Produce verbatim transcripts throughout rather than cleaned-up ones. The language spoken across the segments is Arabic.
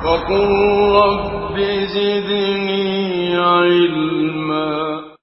وقل رب زدني علما.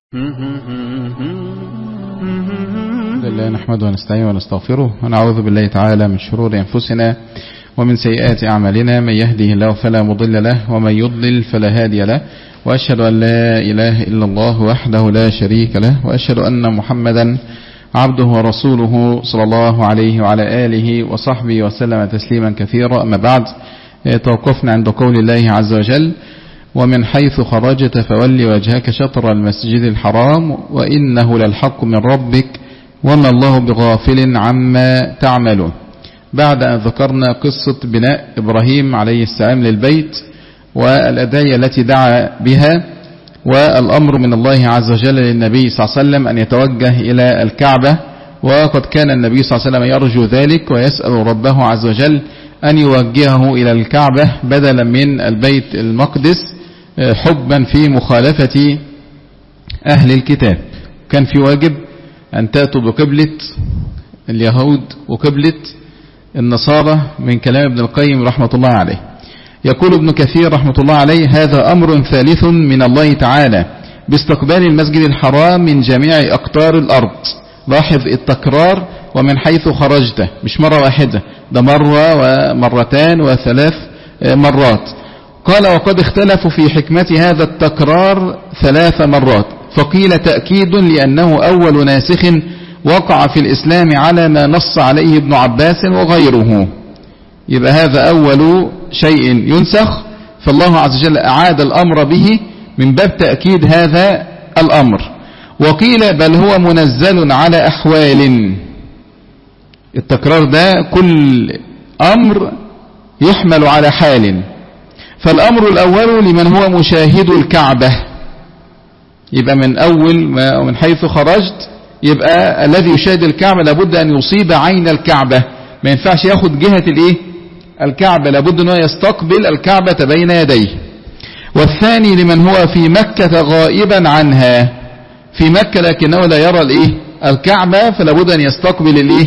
لله نحمده ونستعينه ونستغفره ونعوذ بالله تعالى من شرور أنفسنا ومن سيئات أعمالنا، من يهده الله فلا مضل له ومن يضلل فلا هادي له، وأشهد أن لا إله إلا الله وحده لا شريك له، وأشهد أن محمدا عبده ورسوله صلى الله عليه وعلى آله وصحبه وسلم تسليما كثيرا. أما بعد، توقفنا عند قول الله عز وجل: ومن حيث خرجت فول وجهك شطر المسجد الحرام وإنه للحق من ربك وما الله بغافل عما تعملون. بعد أن ذكرنا قصة بناء إبراهيم عليه السلام للبيت والأدعية التي دعا بها، والأمر من الله عز وجل للنبي صلى الله عليه وسلم أن يتوجه إلى الكعبة، وقد كان النبي صلى الله عليه وسلم يرجو ذلك ويسأل ربه عز وجل أن يوجهه إلى الكعبة بدلا من البيت المقدس، حبا في مخالفة أهل الكتاب. كان في واجب أن تأتوا بقبلة اليهود وقبلة النصارى من كلام ابن القيم رحمة الله عليه. يقول ابن كثير رحمة الله عليه: هذا أمر ثالث من الله تعالى باستقبال المسجد الحرام من جميع أقطار الأرض. لاحظ التكرار: ومن حيث خرجت، مش مرة واحدة، ده مرة ومرتان وثلاث مرات. قال: وقد اختلفوا في حكمة هذا التكرار ثلاث مرات، فقيل تأكيد لأنه أول ناسخ وقع في الإسلام على ما نص عليه ابن عباس وغيره. يبقى هذا أول شيء ينسخ، فالله عز وجل أعاد الأمر به من باب تأكيد هذا الأمر. وقيل بل هو منزل على أحوال. التكرار ده كل أمر يحمل على حال، فالأمر الأول لمن هو مشاهد الكعبة، يبقى من أول ما ومن حيث خرجت، يبقى الذي يشاهد الكعبة لابد أن يصيب عين الكعبة، ما ينفعش ياخد جهة الإيه؟ الكعبة، لابد أنه يستقبل الكعبة بين يديه. والثاني لمن هو في مكة غائبا عنها، في مكة لكنه لا يرى الإيه؟ الكعبة، فلابد أن يستقبل الإيه؟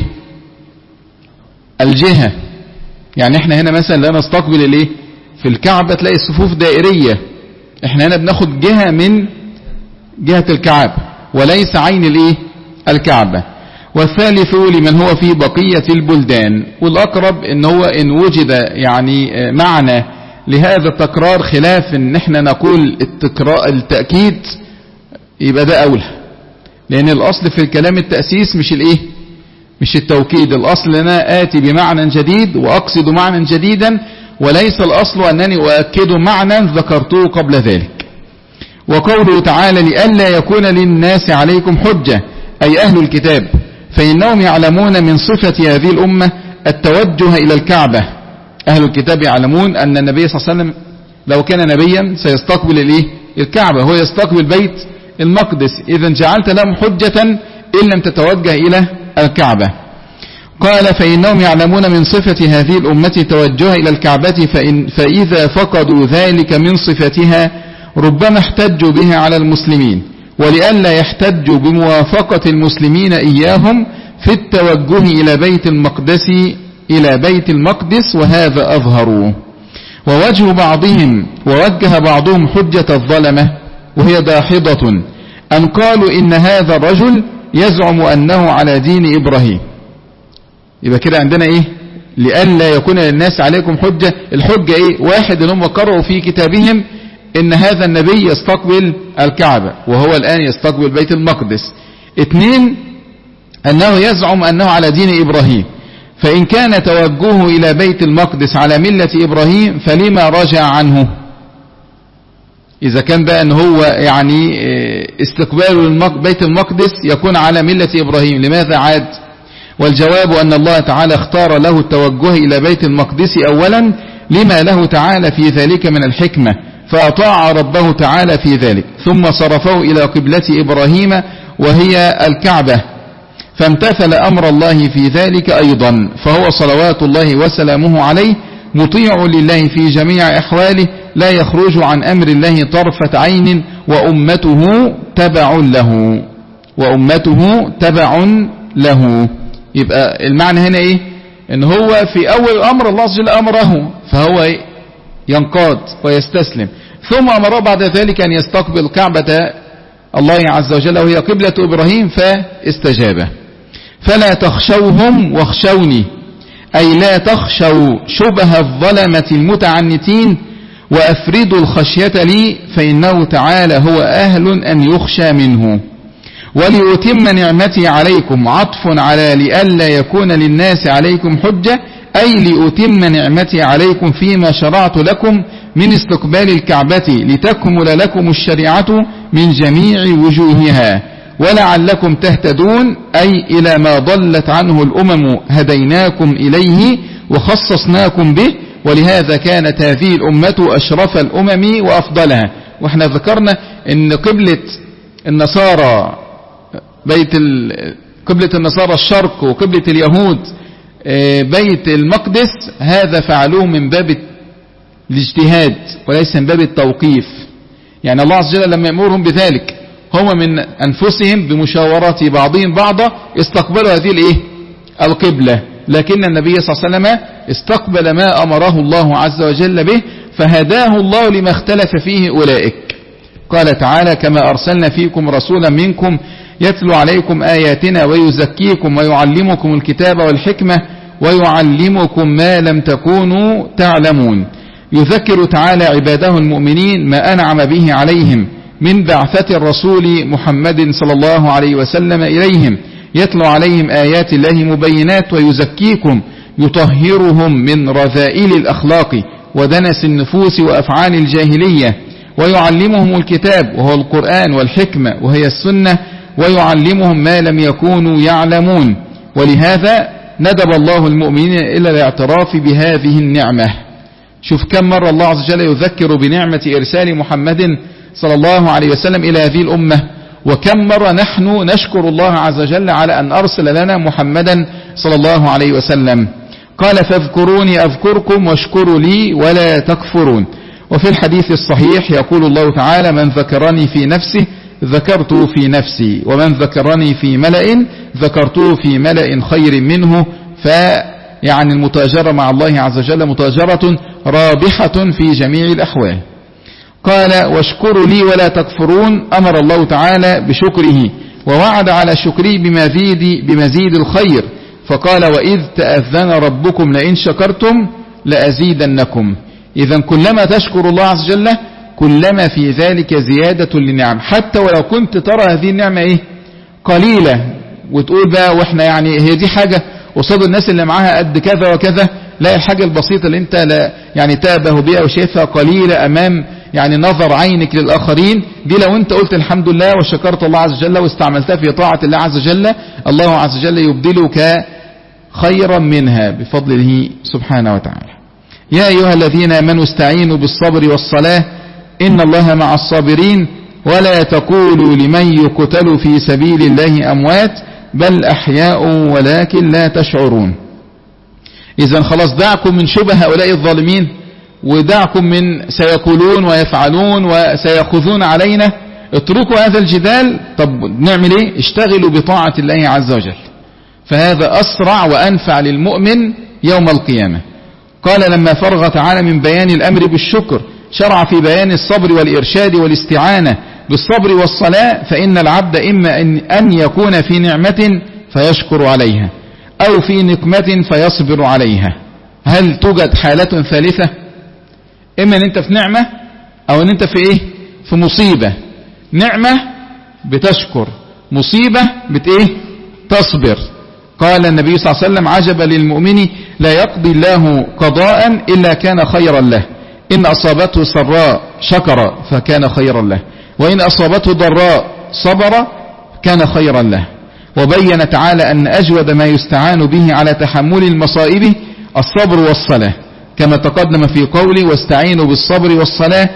الجهة. يعني احنا هنا مثلا لا نستقبل الإيه؟ في الكعبة تلاقي الصفوف دائرية، احنا هنا بناخد جهة من جهة الكعبة وليس عين الإيه؟ الكعبة. والثالث لمن هو في بقية البلدان، والأقرب إن هو إن وجد يعني معنى لهذا التكرار خلاف إن احنا نقول التكرار التأكيد، يبقى ده أولى، لأن الأصل في الكلام التأسيس مش الإيه؟ مش التوكيد. الأصل أنا آتي بمعنى جديد وأقصد معنى جديدا، وليس الأصل أنني أؤكد معنى ذكرته قبل ذلك. وقوله تعالى: لئلا يكون للناس عليكم حجة، أي أهل الكتاب، فإنهم يعلمون من صفة هذه الأمة التوجه إلى الكعبة. أهل الكتاب يعلمون أن النبي صلى الله عليه وسلم لو كان نبيا سيستقبل الإيه؟ الكعبة، هو يستقبل بيت المقدس، إذا جعلت لهم حجة إن لم تتوجه إلى الكعبة. قال: فإنهم يعلمون من صفة هذه الأمة توجه إلى الكعبة، فإن فإذا فقدوا ذلك من صفتها ربما احتجوا بها على المسلمين، ولئلا يحتجوا بموافقة المسلمين إياهم في التوجه إلى بيت المقدس إلى بيت المقدس، وهذا أظهر. ووجه بعضهم ووجه بعضهم حجة الظلمة وهي داحضة، أن قالوا إن هذا الرجل يزعم أنه على دين إبراهيم. يبقى كده عندنا إيه؟ لئلا يكون للناس عليكم حجة. الحجة إيه؟ واحد إنهم قرأوا في كتابهم إن هذا النبي يستقبل الكعبة وهو الآن يستقبل بيت المقدس. اثنين، أنه يزعم أنه على دين إبراهيم، فإن كان توجهه إلى بيت المقدس على ملة إبراهيم فلما رجع عنه؟ إذا كان بقى أن هو يعني استقبال بيت المقدس يكون على ملة إبراهيم، لماذا عاد؟ والجواب أن الله تعالى اختار له التوجه إلى بيت المقدس أولا لما له تعالى في ذلك من الحكمة، فأطاع ربه تعالى في ذلك، ثم صرفه إلى قبلة إبراهيم وهي الكعبة، فامتثل أمر الله في ذلك أيضا، فهو صلوات الله وسلامه عليه مطيع لله في جميع أحواله، لا يخرج عن أمر الله طرفة عين، وأمته تبع له وأمته تبع له. يبقى المعنى هنا إيه؟ إن هو في أول الأمر الله عز وجل أمره، فهو ينقاد ويستسلم. ثم أمره بعد ذلك أن يستقبل كعبة الله عز وجل وهي قبلة إبراهيم فاستجاب. فلا تخشوهم واخشوني، أي لا تخشوا شبه الظلمة المتعنتين وأفردوا الخشية لي، فإنه تعالى هو أهل أن يخشى منه. ولأتم نعمتي عليكم، عطف على لئلا يكون للناس عليكم حجة، أي لأتم نعمتي عليكم فيما شرعت لكم من استقبال الكعبة لتكمل لكم الشريعة من جميع وجوهها ولعلكم تهتدون، أي إلى ما ضلت عنه الأمم هديناكم إليه وخصصناكم به، ولهذا كانت هذه الأمة أشرف الأمم وأفضلها. وإحنا ذكرنا أن قبلة النصارى بيت قبلة النصارى الشرق وقبلة اليهود بيت المقدس، هذا فعلوه من باب الاجتهاد وليس من باب التوقيف. يعني الله عز وجل لما يأمرهم بذلك هم من أنفسهم بمشاورة بعضهم بعضا استقبلوا هذه الايه القبلة، لكن النبي صلى الله عليه وسلم استقبل ما أمره الله عز وجل به فهداه الله لما اختلف فيه أولئك. قال تعالى: كما أرسلنا فيكم رسولا منكم يتلو عليكم آياتنا ويزكيكم ويعلمكم الكتاب والحكمة ويعلمكم ما لم تكونوا تعلمون. يذكر تعالى عباده المؤمنين ما أنعم به عليهم من بعثة الرسول محمد صلى الله عليه وسلم إليهم، يتلو عليهم آيات الله مبينات ويزكيكم، يطهرهم من رذائل الأخلاق ودنس النفوس وأفعال الجاهلية، ويعلمهم الكتاب وهو القرآن والحكمة وهي السنة، ويعلمهم ما لم يكونوا يعلمون. ولهذا ندب الله المؤمنين إلى الاعتراف بهذه النعمة. شوف كم مرة الله عز وجل يذكر بنعمة إرسال محمد صلى الله عليه وسلم إلى هذه الأمة، وكم مرة نحن نشكر الله عز وجل على أن أرسل لنا محمدا صلى الله عليه وسلم. قال: فاذكروني أذكركم واشكروا لي ولا تكفرون. وفي الحديث الصحيح يقول الله تعالى: من ذكرني في نفسه ذكرته في نفسي، ومن ذكرني في ملأ ذكرته في ملأ خير منه. فيعني المتاجرة مع الله عز وجل متاجرة رابحة في جميع الأحوال. قال: واشكروا لي ولا تكفرون. أمر الله تعالى بشكره ووعد على شكره بمزيد, بمزيد الخير، فقال: وإذ تأذن ربكم لئن شكرتم لأزيدنكم. إذن كلما تشكر الله عز وجل كلما في ذلك زيادة للنعم، حتى ولو كنت ترى هذه النعمة إيه قليلة وتقول بقى وإحنا يعني هي دي حاجة قصاد الناس اللي معاها قد كذا وكذا، لا الحاجة البسيطة اللي انت لا يعني تابه بها وشايفها قليلة أمام يعني نظر عينك للآخرين، دي لو انت قلت الحمد لله وشكرت الله عز وجل واستعملتها في طاعة الله عز وجل، الله عز وجل يبدلك خيرا منها بفضله سبحانه وتعالى. يا أيها الذين آمنوا استعينوا بالصبر والصلاة إن الله مع الصابرين، ولا تقولوا لمن يقتل في سبيل الله أموات بل أحياء ولكن لا تشعرون. إذن خلاص دعكم من شبه هؤلاء الظالمين، ودعكم من سيقولون ويفعلون وسيأخذون علينا، اتركوا هذا الجدال. طب نعمل ايه؟ اشتغلوا بطاعة الله عز وجل، فهذا أسرع وأنفع للمؤمن يوم القيامة. قال لما فرغ تعالى من بيان الأمر بالشكر شرع في بيان الصبر والإرشاد والاستعانة بالصبر والصلاة. فإن العبد إما أن يكون في نعمة فيشكر عليها أو في نقمة فيصبر عليها. هل توجد حالة ثالثة؟ إما أن أنت في نعمة أو أن أنت في إيه؟ في مصيبة. نعمة بتشكر، مصيبة بت إيه؟ تصبر. قال النبي صلى الله عليه وسلم: عجبا للمؤمن لا يقضي الله قضاء إلا كان خيرا له، إن أصابته سراء شكر فكان خيرا له، وإن أصابته ضراء صبر كان خيرا له. وبين تعالى أن أجود ما يستعان به على تحمل المصائب الصبر والصلاة، كما تقدم في قوله: واستعينوا بالصبر والصلاة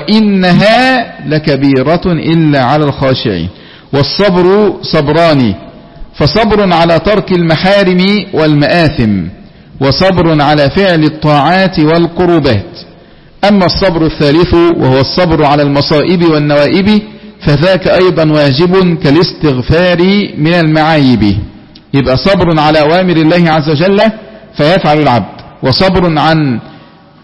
وإنها لكبيرة إلا على الخاشعين. والصبر صبران: فصبر على ترك المحارم والمآثم، وصبر على فعل الطاعات والقربات. أما الصبر الثالث وهو الصبر على المصائب والنوائب فذاك أيضا واجب كالاستغفار من المعايب. يبقى صبر على أوامر الله عز وجل فيفعل العبد، وصبر عن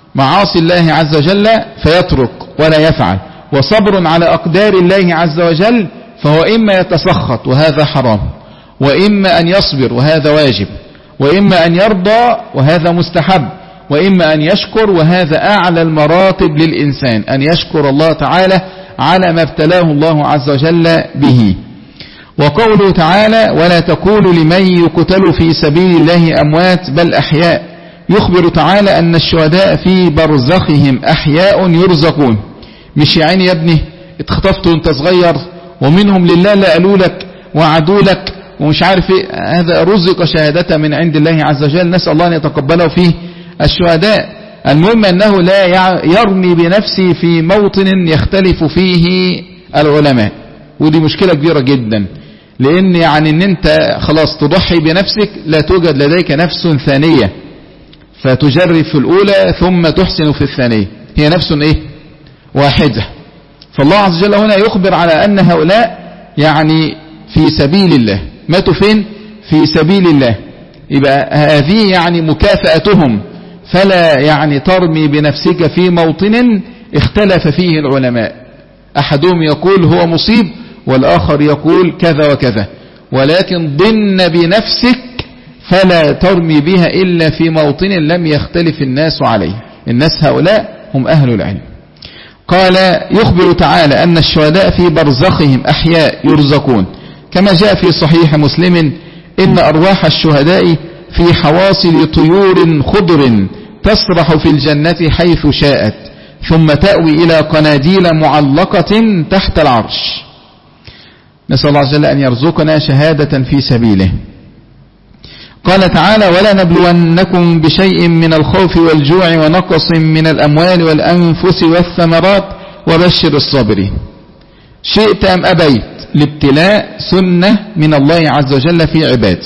معاصي الله عز وجل فيترك ولا يفعل، وصبر على أقدار الله عز وجل، فهو إما يتسخط وهذا حرام، وإما أن يصبر وهذا واجب، وإما أن يرضى وهذا مستحب، وإما أن يشكر وهذا أعلى المراتب للإنسان، أن يشكر الله تعالى على ما ابتلاه الله عز وجل به. وقوله تعالى ولا تقولوا لمن يقتل في سبيل الله أموات بل أحياء، يخبر تعالى أن الشهداء في برزخهم أحياء يرزقون. مش يا عيني يا ابني اتخطفت وانت صغير ومنهم لله لا قالوا لك وعدوا لك ومش عارف ايه، هذا رزق شهادة من عند الله عز وجل، نسأل الله أن يتقبله فيه الشهداء. المهم أنه لا يرمي بنفسه في موطن يختلف فيه العلماء، ودي مشكلة كبيرة جدا، لأن يعني أن أنت خلاص تضحي بنفسك، لا توجد لديك نفس ثانية فتجرب في الأولى ثم تحسن في الثانية، هي نفس إيه واحدة. فالله عز وجل هنا يخبر على أن هؤلاء يعني في سبيل الله، ماتوا فين؟ في سبيل الله، يبقى هذه يعني مكافأتهم، فلا يعني ترمي بنفسك في موطن اختلف فيه العلماء، أحدهم يقول هو مصيب والآخر يقول كذا وكذا، ولكن ضن بنفسك فلا ترمي بها إلا في موطن لم يختلف الناس عليه، الناس هؤلاء هم أهل العلم. قال يخبر تعالى أن الشهداء في برزخهم أحياء يرزقون، كما جاء في صحيح مسلم إن أرواح الشهداء في حواصل طيور خضر تسرح في الجنة حيث شاءت، ثم تأوي إلى قناديل معلقة تحت العرش. نسأل الله عز وجل أن يرزقنا شهادة في سبيله. قال تعالى ولا نبلونكم بشيء من الخوف والجوع ونقص من الأموال والأنفس والثمرات وبشر الصابرين. شئت أم أبيت، الابتلاء سنة من الله عز وجل في عباده.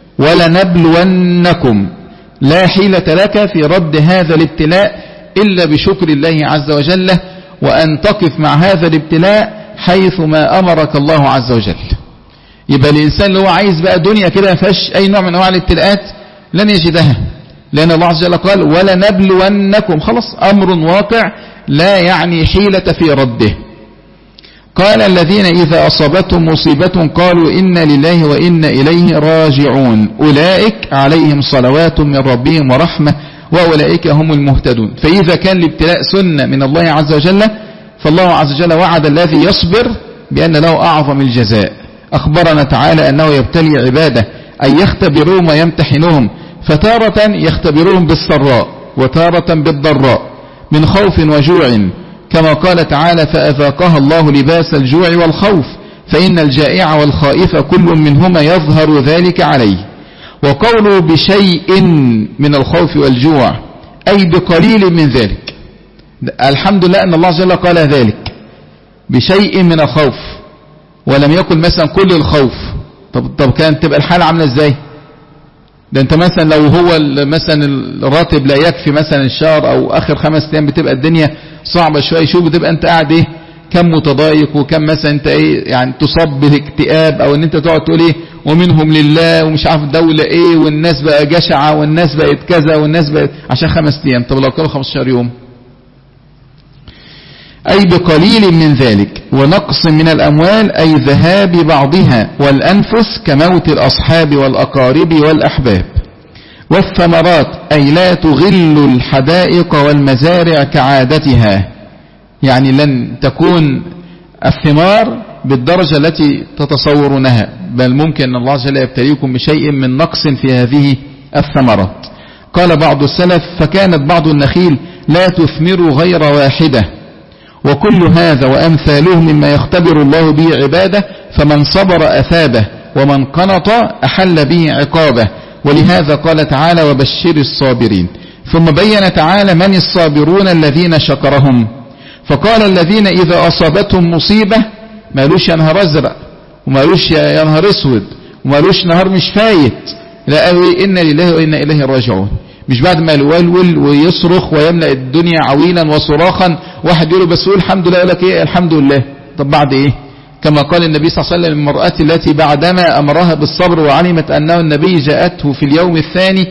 ولنبلونكم، لا حيلة لك في رد هذا الابتلاء إلا بشكر الله عز وجل، وأن تقف مع هذا الابتلاء حيث ما أمرك الله عز وجل. يبقى الإنسان اللي هو عايز بقى دنيا كده ما فيهاش أي نوع من أنواع الابتلاءات لن يجدها، لأن الله عز وجل قال ولنبلونكم، خلاص أمر واقع لا يعني حيلة في رده. قال الذين إذا أصابتهم مصيبة قالوا إنا لله وإنا إليه راجعون أولئك عليهم صلوات من ربهم ورحمة وأولئك هم المهتدون. فإذا كان الابتلاء سنة من الله عز وجل، فالله عز وجل وعد الذي يصبر بأن له أعظم الجزاء. أخبرنا تعالى أنه يبتلي عباده أن يختبرهم ويمتحنهم، فتارة يختبرهم بالسراء وتارة بالضراء من خوف وجوع، كما قال تعالى فأذاقها الله لباس الجوع والخوف فإن الجائع والخائف كل منهما يظهر ذلك عليه. وقوله بشيء من الخوف والجوع أي بقليل من ذلك، الحمد لله أن الله عز وجل قال ذلك بشيء من الخوف، ولم يقل مثلا كل الخوف. طب, طب كانت تبقى الحالة عاملة ازاي؟ ده انت مثلا لو هو مثلا الراتب لا يكفي مثلا الشهر او اخر خمس ايام بتبقى الدنيا صعبة شوية، شو بتبقى انت قاعد ايه كم متضايق، وكم مثلا انت ايه يعني تصاب باكتئاب، او ان انت تقعد تقول ايه ومنهم لله ومش عارف الدولة ايه والناس بقى جشعة والناس بقت كذا والناس بقت عشان خمس ايام. طب لو كانوا خمستاشر يوم؟ أي بقليل من ذلك. ونقص من الأموال أي ذهاب بعضها، والأنفس كموت الأصحاب والأقارب والأحباب. والثمرات أي لا تغل الحدائق والمزارع كعادتها، يعني لن تكون الثمار بالدرجة التي تتصورونها، بل ممكن أن الله جل يبتليكم بشيء من نقص في هذه الثمرات. قال بعض السلف فكانت بعض النخيل لا تثمر غير واحدة. وكل هذا وأمثاله مما يختبر الله به عباده، فمن صبر أثابه ومن قنط أحل به عقابه. ولهذا قال تعالى وبشر الصابرين. ثم بين تعالى من الصابرون الذين شكرهم، فقال الذين إذا أصابتهم مصيبة، مالوش يا نهار أزرق ومالوش يا نهار أسود ومالوش نهار مش فايت، لا قوي إنا لله وإنا إليه راجعون. مش بعد ما يولول ويصرخ ويملأ الدنيا عويلا وصراخا واحد يقول بس يقول الحمد لله، يقول لك ايه الحمد لله. طب بعد ايه؟ كما قال النبي صلى الله عليه وسلم المرأة التي بعدما أمرها بالصبر وعلمت أنه النبي جاءته في اليوم الثاني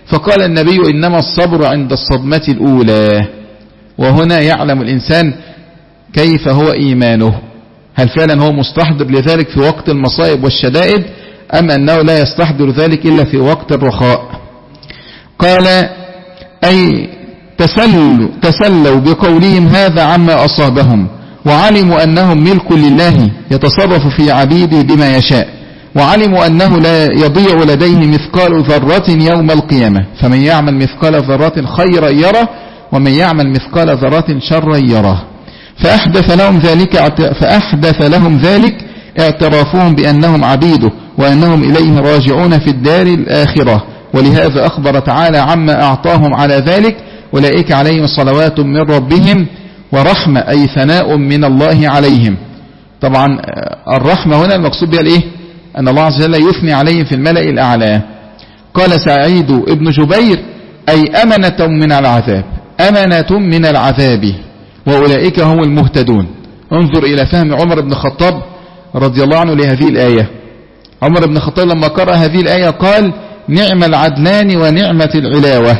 فقال النبي إنما الصبر عند الصدمة الأولى. وهنا يعلم الإنسان كيف هو إيمانه، هل فعلا هو مستحضر لذلك في وقت المصائب والشدائد أم أنه لا يستحضر ذلك إلا في وقت الرخاء. قال أي تسلوا, تسلوا بقولهم هذا عما أصابهم، وعلموا أنهم ملك لله يتصرف في عبيده بما يشاء، وعلموا أنه لا يضيع لديه مثقال ذرة يوم القيامة، فمن يعمل مثقال ذرة خيرا يره ومن يعمل مثقال ذرة شرا يره. فأحدث لهم ذلك فأحدث لهم ذلك اعترافهم بأنهم عبيده وأنهم إليه راجعون في الدار الآخرة. ولهذا أخبر تعالى عما أعطاهم على ذلك: أولئك عليهم صلوات من ربهم ورحمة، أي ثناء من الله عليهم. طبعا الرحمة هنا المقصود بها الإيه؟ أن الله عز وجل يثني عليهم في الملأ الأعلى. قال سعيد ابن جبير أي أمنة من العذاب، أمنة من العذاب، وأولئك هم المهتدون. انظر إلى فهم عمر بن الخطاب رضي الله عنه لهذه الآية. عمر بن الخطاب لما قرأ هذه الآية قال: نعم العدلان ونعمة العلاوة.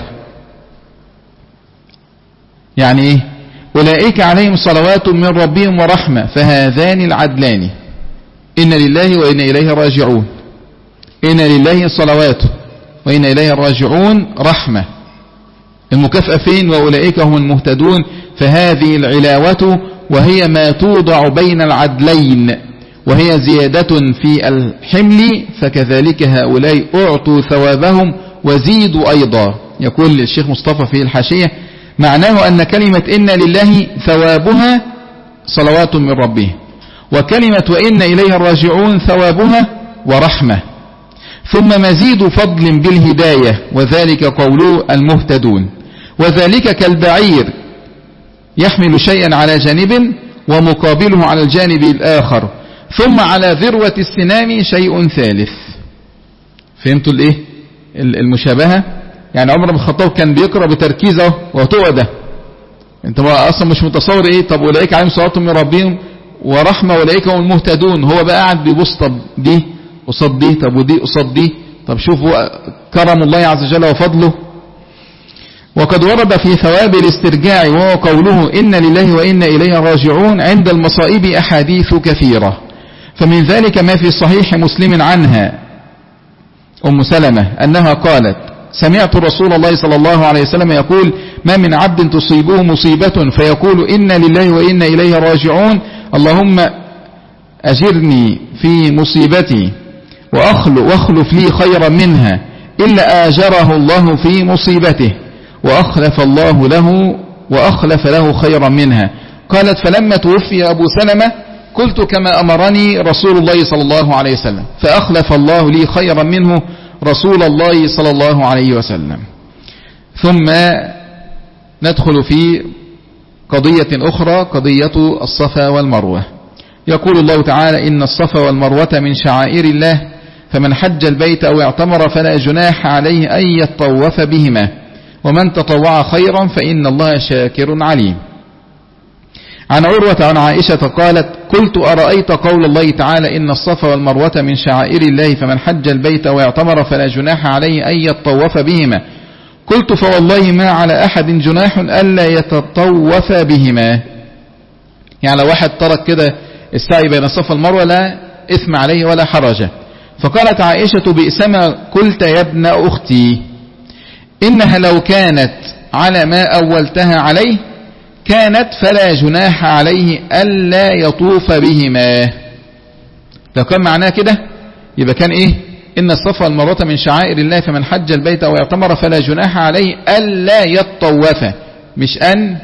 يعني إيه؟ أولئك عليهم صلوات من ربهم ورحمة، فهذان العدلان إن لله وإن إليه راجعون. إن لله صلوات وإن إليه راجعون رحمة. المكافأة فين؟ وأولئك هم المهتدون. فهذه العلاوة وهي ما توضع بين العدلين، وهي زيادة في الحمل، فكذلك هؤلاء أعطوا ثوابهم وزيدوا أيضا. يقول الشيخ مصطفى في الحاشية: معناه أن كلمة إن لله ثوابها صلوات من ربه، وكلمة وإن إليه الراجعون ثوابها ورحمة، ثم مزيد فضل بالهداية، وذلك قوله المهتدون. وذلك كالبعير يحمل شيئا على جانب ومقابله على الجانب الآخر، ثم على ذروة السنام شيء ثالث. فهمتوا الايه المشابهة؟ يعني عمر بن الخطاب كان بيقرأ بتركيزه وتؤده. انت اصلا مش متصور ايه. طب اولئك عليهم صلوات من ربهم ورحمة واولئك هم المهتدون. هو بقى قاعد بيبص، طب دي قصاد دي، طب ودي قصاد دي، طب شوفوا كرم الله عز وجل وفضله. وقد ورد في ثواب الاسترجاع وهو قوله إن لله وإن إليه راجعون عند المصائب أحاديث كثيرة. فمن ذلك ما في صحيح مسلم عنها أم سلمة أنها قالت: سمعت رسول الله صلى الله عليه وسلم يقول: ما من عبد تصيبه مصيبة فيقول إن لله وإن إليه راجعون اللهم أجرني في مصيبتي واخلف لي خيرا منها، إلا آجره الله في مصيبته وأخلف الله له وأخلف له خيرا منها. قالت: فلما توفي أبو سلمة قلت كما أمرني رسول الله صلى الله عليه وسلم، فأخلف الله لي خيرا منه رسول الله صلى الله عليه وسلم. ثم ندخل في قضية أخرى، قضية الصفا والمروة. يقول الله تعالى: إن الصفا والمروة من شعائر الله، فمن حج البيت أو اعتمر فلا جناح عليه أن يطوف بهما، ومن تطوع خيرا فإن الله شاكر عليم. عن عروة عن عائشة قالت: قلت أرأيت قول الله تعالى: إن الصفا والمروة من شعائر الله، فمن حج البيت أو اعتمر فلا جناح عليه أن يطوف بهما. قلت: فوالله ما على أحد جناح ألا يتطوف بهما. يعني لو واحد ترك كده السعي بين الصفا والمروة لا إثم عليه ولا حرج. فقالت عائشة: بئسما قلت يا ابن أختي، إنها لو كانت على ما أولتها عليه كانت فلا جناح عليه ألا يطوف بهما. لو كان معناه كده يبقى كان إيه؟ إن الصفا والمروة من شعائر الله، فمن حج البيت أو اعتمر فلا جناح عليه ألا يطوف، مش أن.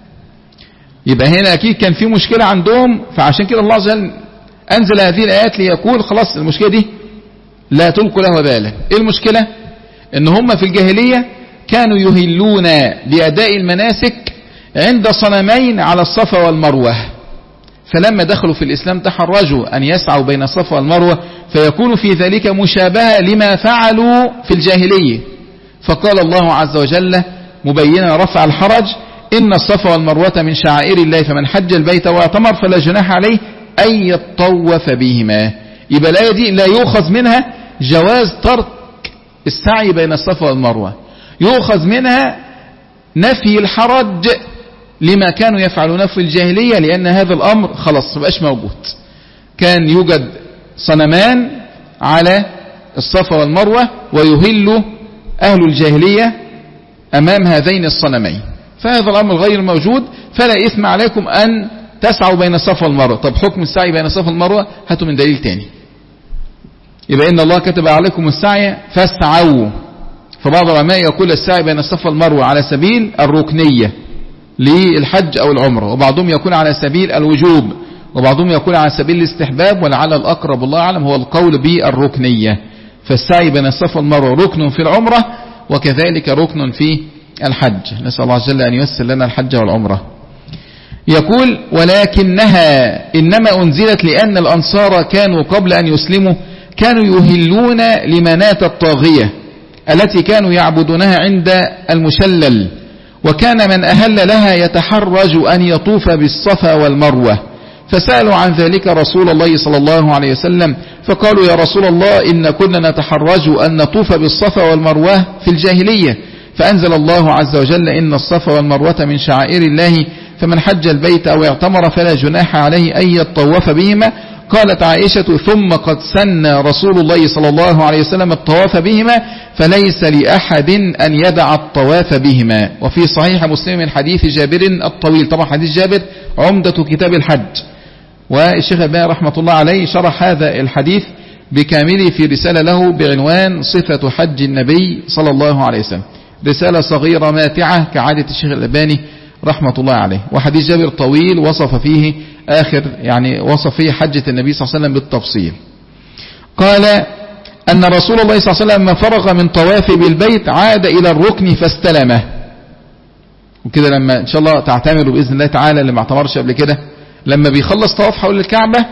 يبقى هنا أكيد كان في مشكلة عندهم، فعشان كده الله عز وجل أنزل هذه الآيات ليقول خلاص المشكلة دي لا تلقوا له بالا. إيه المشكلة؟ إن هم في الجاهلية كانوا يهلون بأداء المناسك عند صنمين على الصفا والمروة، فلما دخلوا في الإسلام تحرجوا أن يسعوا بين الصفا والمروة، فيكون في ذلك مشابهة لما فعلوا في الجاهلية. فقال الله عز وجل مبينا رفع الحرج: إن الصفا والمروة من شعائر الله، فمن حج البيت واعتمر فلا جناح عليه أن يطوف بهما. يبقى الآية دي لا يؤخذ منها جواز ترك السعي بين الصفا والمروة، يؤخذ منها نفي الحرج لما كانوا يفعلونه في الجاهلية، لأن هذا الأمر خلاص مبقاش موجود. كان يوجد صنمان على الصفا والمروة ويهل أهل الجاهلية أمام هذين الصنمين، فهذا الأمر غير موجود، فلا إثم عليكم أن تسعوا بين الصفا والمروة. طب حكم السعي بين الصفا والمروة هاتوا من دليل تاني. يبقى إن الله كتب عليكم السعي فاسعوا. فبعض العلماء يقول السعي بين الصفا والمروة على سبيل الركنية للحج أو العمرة، وبعضهم يكون على سبيل الوجوب، وبعضهم يكون على سبيل الاستحباب، ولعل الأقرب الله أعلم هو القول بالركنية. فالسعي بين الصفا والمروة ركن في العمرة وكذلك ركن في الحج. نسأل الله جل أن ييسر لنا الحج والعمرة. يقول ولكنها إنما أنزلت لأن الأنصار كانوا قبل أن يسلموا كانوا يهلون لمناة الطاغية التي كانوا يعبدونها عند المشلل، وكان من أهل لها يتحرج أن يطوف بالصفا والمروة، فسألوا عن ذلك رسول الله صلى الله عليه وسلم فقالوا يا رسول الله إن كنا نتحرج أن نطوف بالصفا والمروة في الجاهلية، فأنزل الله عز وجل إن الصفا والمروة من شعائر الله فمن حج البيت أو اعتمر فلا جناح عليه أن يطوف بهما. قالت عائشة ثم قد سن رسول الله صلى الله عليه وسلم الطواف بهما فليس لأحد أن يدع الطواف بهما. وفي صحيح مسلم من حديث جابر الطويل، طبعا حديث جابر عمدة كتاب الحج، والشيخ الألباني رحمة الله عليه شرح هذا الحديث بكامله في رسالة له بعنوان صفة حج النبي صلى الله عليه وسلم، رسالة صغيرة ماتعة كعادة الشيخ الألباني رحمة الله عليه. وحديث جابر طويل وصف فيه آخر يعني وصف فيه حجة النبي صلى الله عليه وسلم بالتفصيل. قال أن رسول الله صلى الله عليه وسلم لما فرغ من طواف بالبيت عاد إلى الركن فاستلمه. وكده لما إن شاء الله تعتمروا بإذن الله تعالى اللي ما اعتمرش قبل كده، لما بيخلص طواف حول الكعبة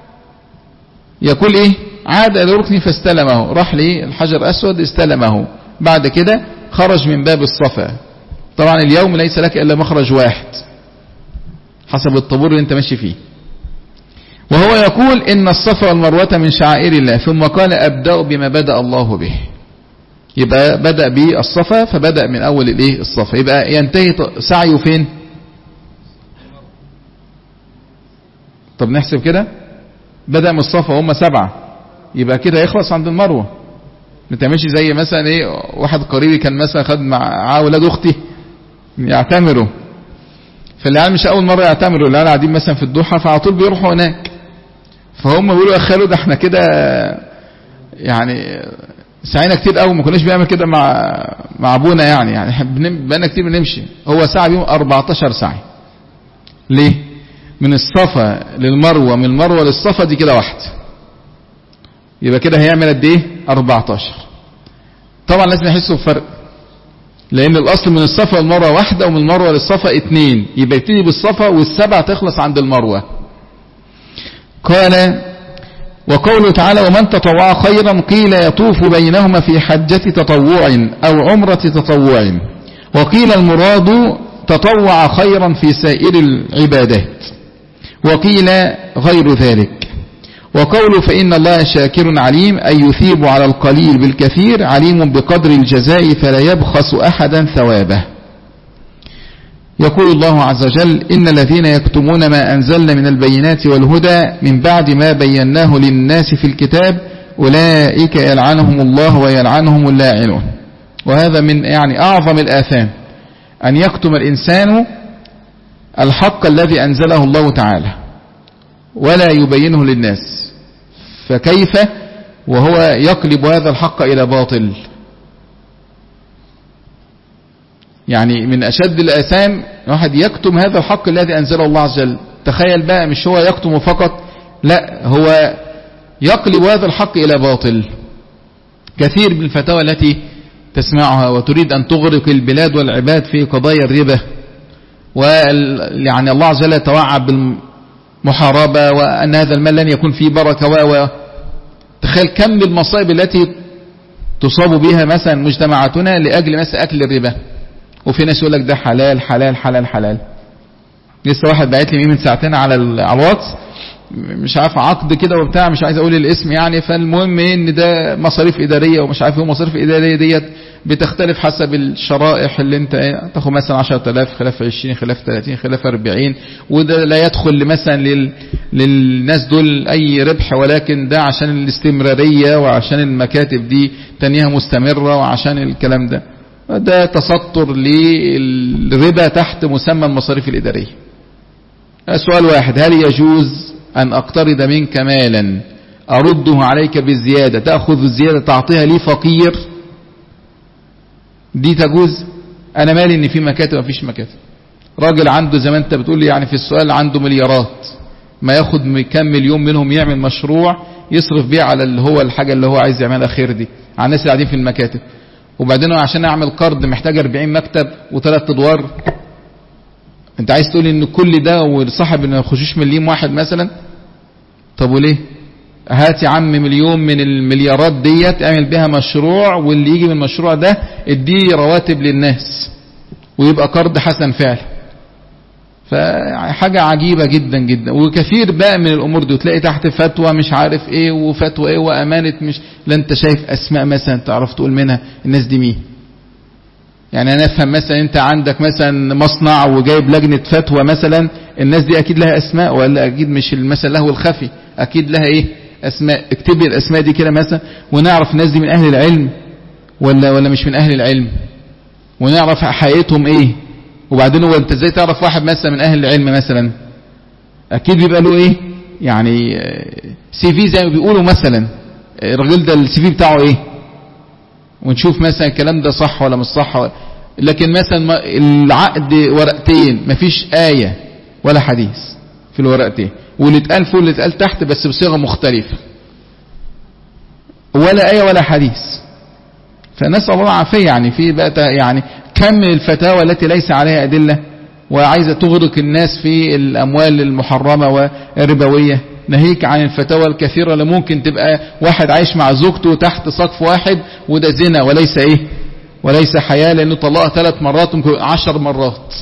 يقول إيه؟ عاد إلى الركن فاستلمه، راح لي الحجر الأسود استلمه، بعد كده خرج من باب الصفا. طبعا اليوم ليس لك إلا مخرج واحد حسب الطابور اللي انت ماشي فيه. وهو يقول إن الصفا والمروة من شعائر الله، ثم قال أبدأ بما بدأ الله به. يبقى بدأ بالصفا فبدأ من أول الإيه الصفا، يبقى ينتهي سعيه فين؟ طب نحسب كده، بدأ من الصفا هم سبعة، يبقى كده يخلص عند المروة. ما تعملش زي مثلا ايه واحد قريبي كان مثلا خد مع اولاد اختي يعتمروا، فالعيال مش اول مره يعتمروا، العيال قاعدين مثلا في الضحى فعلى طول بيروحوا هناك، فهم بيقولوا يا خالو ده احنا كده يعني سعينا كتير قوي، ما كناش بنعمل كده مع مع ابونا يعني يعني بقالنا كتير بنمشي. هو سعى بيهم أربعتاشر سعي. ليه؟ من الصفا للمروه، من المروه للصفا دي كده واحده، يبقى كده هيعمل قد ايه؟ أربعتاشر. طبعا لازم يحسوا بفرق، لان الاصل من الصفا والمروه واحده ومن المروه للصفا اتنين، يبقى يبتدي بالصفا والسبعه تخلص عند المروه. قال وقوله تعالى ومن تطوع خيرا قيل يطوف بينهما في حجة تطوع أو عمرة تطوع، وقيل المراد تطوع خيرا في سائر العبادات، وقيل غير ذلك. وقوله فإن الله شاكر عليم أي يثيب على القليل بالكثير، عليم بقدر الجزاء فلا يبخس أحدا ثوابه. يقول الله عز وجل إن الذين يكتمون ما أنزلنا من البينات والهدى من بعد ما بيناه للناس في الكتاب أولئك يلعنهم الله ويلعنهم اللاعنون. وهذا من يعني أعظم الآثام أن يكتم الإنسان الحق الذي أنزله الله تعالى ولا يبينه للناس، فكيف وهو يقلب هذا الحق إلى باطل؟ يعني من أشد الآثام واحد يكتم هذا الحق الذي أنزله الله عز وجل. تخيل بقى مش هو يكتم فقط، لا هو يقلب هذا الحق إلى باطل. كثير من الفتاوى التي تسمعها وتريد أن تغرق البلاد والعباد في قضايا الربا، ويعني الله عز وجل توعب بالمحاربة وأن هذا المال لن يكون فيه بركة، و تخيل كم المصائب التي تصاب بها مثلا مجتمعاتنا لأجل مثلا أكل الربا. وفي ناس يقول لك ده حلال حلال حلال حلال. لسه واحد بعت لي من ساعتين على الواتس مش عارف عقد كده وبتاع، مش عايز اقول الاسم يعني، فالمهم ان ده مصاريف اداريه ومش عارف ايه مصاريف اداريه ديت بتختلف حسب الشرائح اللي انت تاخد مثلا عشرة آلاف خلاف عشرين خلاف ثلاثين خلاف أربعين، وده لا يدخل مثلا لل... للناس دول اي ربح، ولكن ده عشان الاستمرارية وعشان المكاتب دي تانيها مستمرة وعشان الكلام ده. ده تسطر للربا تحت مسمى المصاريف الإدارية. سؤال واحد: هل يجوز أن أقترض منك مالا أرده عليك بالزيادة، تأخذ الزيادة تعطيها لي فقير؟ دي تجوز؟ أنا مالي إن في مكاتب ما فيش مكاتب. راجل عنده زي ما أنت بتقول لي يعني في السؤال عنده مليارات، ما ياخد كم مليون منهم يعمل مشروع يصرف بيه على اللي هو الحاجة اللي هو عايز يعملها خير دي على الناس اللي قاعدين في المكاتب، وبعدين عشان أعمل قرض محتاج أربعين مكتب وثلاث أدوار. أنت عايز تقول إن كل ده والصاحب إنه يخشوش مليون واحد مثلا؟ طب وليه؟ هات يا عم مليون من المليارات ديت اعمل بها مشروع، واللي يجي من المشروع ده اديه رواتب للناس ويبقى قرض حسن فعلا. فحاجة عجيبة جدا جدا. وكثير بقى من الامور دي تلاقي تحت فتوى مش عارف ايه وفتوى ايه وامانة، مش لا انت شايف اسماء مثلا تعرف تقول منها الناس دي مين. يعني انا افهم مثلا انت عندك مثلا مصنع وجايب لجنة فتوى مثلا، الناس دي اكيد لها اسماء، ولا اكيد مش مثلا له الخفي، اكيد لها ايه اسماء. اكتب لي الاسماء دي كده مثلا ونعرف الناس دي من اهل العلم ولا ولا مش من اهل العلم، ونعرف حقيقتهم ايه. وبعدين هو انت ازاي تعرف واحد مثلا من اهل العلم مثلا؟ اكيد بيبقى له ايه يعني سي في زي ما بيقولوا مثلا، الراجل ده السي في بتاعه ايه، ونشوف مثلا الكلام ده صح ولا مش صح ولا. لكن مثلا العقد ورقتين مفيش آية ولا حديث في الورقتين، واللي اتقال فوق واللي اتقال تحت بس بصيغة مختلفة، ولا آية ولا حديث. فنسأل الله العافية. يعني في بقى يعني كم من الفتاوى التي ليس عليها أدلة وعايزة تغرق الناس في الأموال المحرمة والربوية، ناهيك عن الفتاوى الكثيرة اللي ممكن تبقى واحد عايش مع زوجته تحت سقف واحد وده زنا وليس ايه وليس حياة، لأنه طلقها ثلاث مرات ممكن عشر مرات.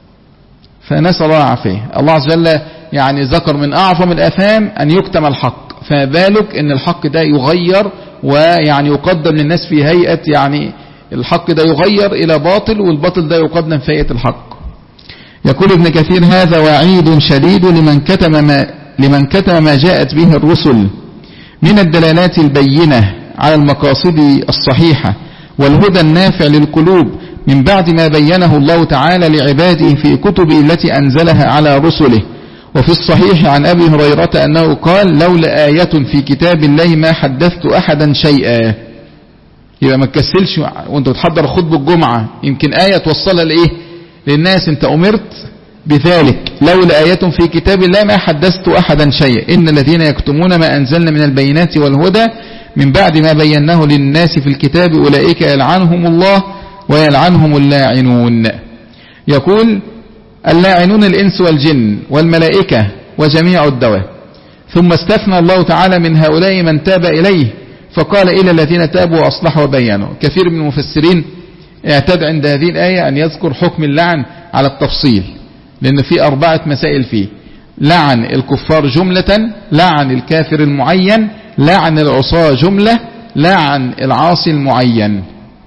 فنسأل الله العافية. الله عز وجل يعني ذكر من أعظم الآثام أن يكتم الحق، فبالك أن الحق ده يغير ويعني يقدم للناس في هيئة، يعني الحق ده يغير إلى باطل والباطل ده يقدم في هيئة الحق. يقول ابن كثير: هذا وعيد شديد لمن كتم ما لمن كتم ما جاءت به الرسل من الدلالات البينة على المقاصد الصحيحة والهدى النافع للقلوب من بعد ما بينه الله تعالى لعباده في كتبه التي أنزلها على رسله. وفي الصحيح عن أبي هريرة أنه قال: لولا آية في كتاب الله ما حدثت أحدا شيئا. يبقى ما تكسلش وانت بتحضر خطبة الجمعة، يمكن آية توصلها لإيه للناس، انت أمرت بذلك. لولا آية في كتاب الله ما حدثت أحدا شيئا إن الذين يكتمون ما أنزلنا من البينات والهدى من بعد ما بيناه للناس في الكتاب أولئك يلعنهم الله ويلعنهم اللاعنون. يقول: اللاعنون الإنس والجن والملائكة وجميع الدواب. ثم استثنى الله تعالى من هؤلاء من تاب إليه فقال: إلى الذين تابوا وأصلحوا وبينوا. كثير من المفسرين اعتاد عند هذه الآية أن يذكر حكم اللعن على التفصيل، لأن في أربعة مسائل فيه: لعن الكفار جملة، لعن الكافر المعين، لعن العصاة جملة، لعن العاصي المعين.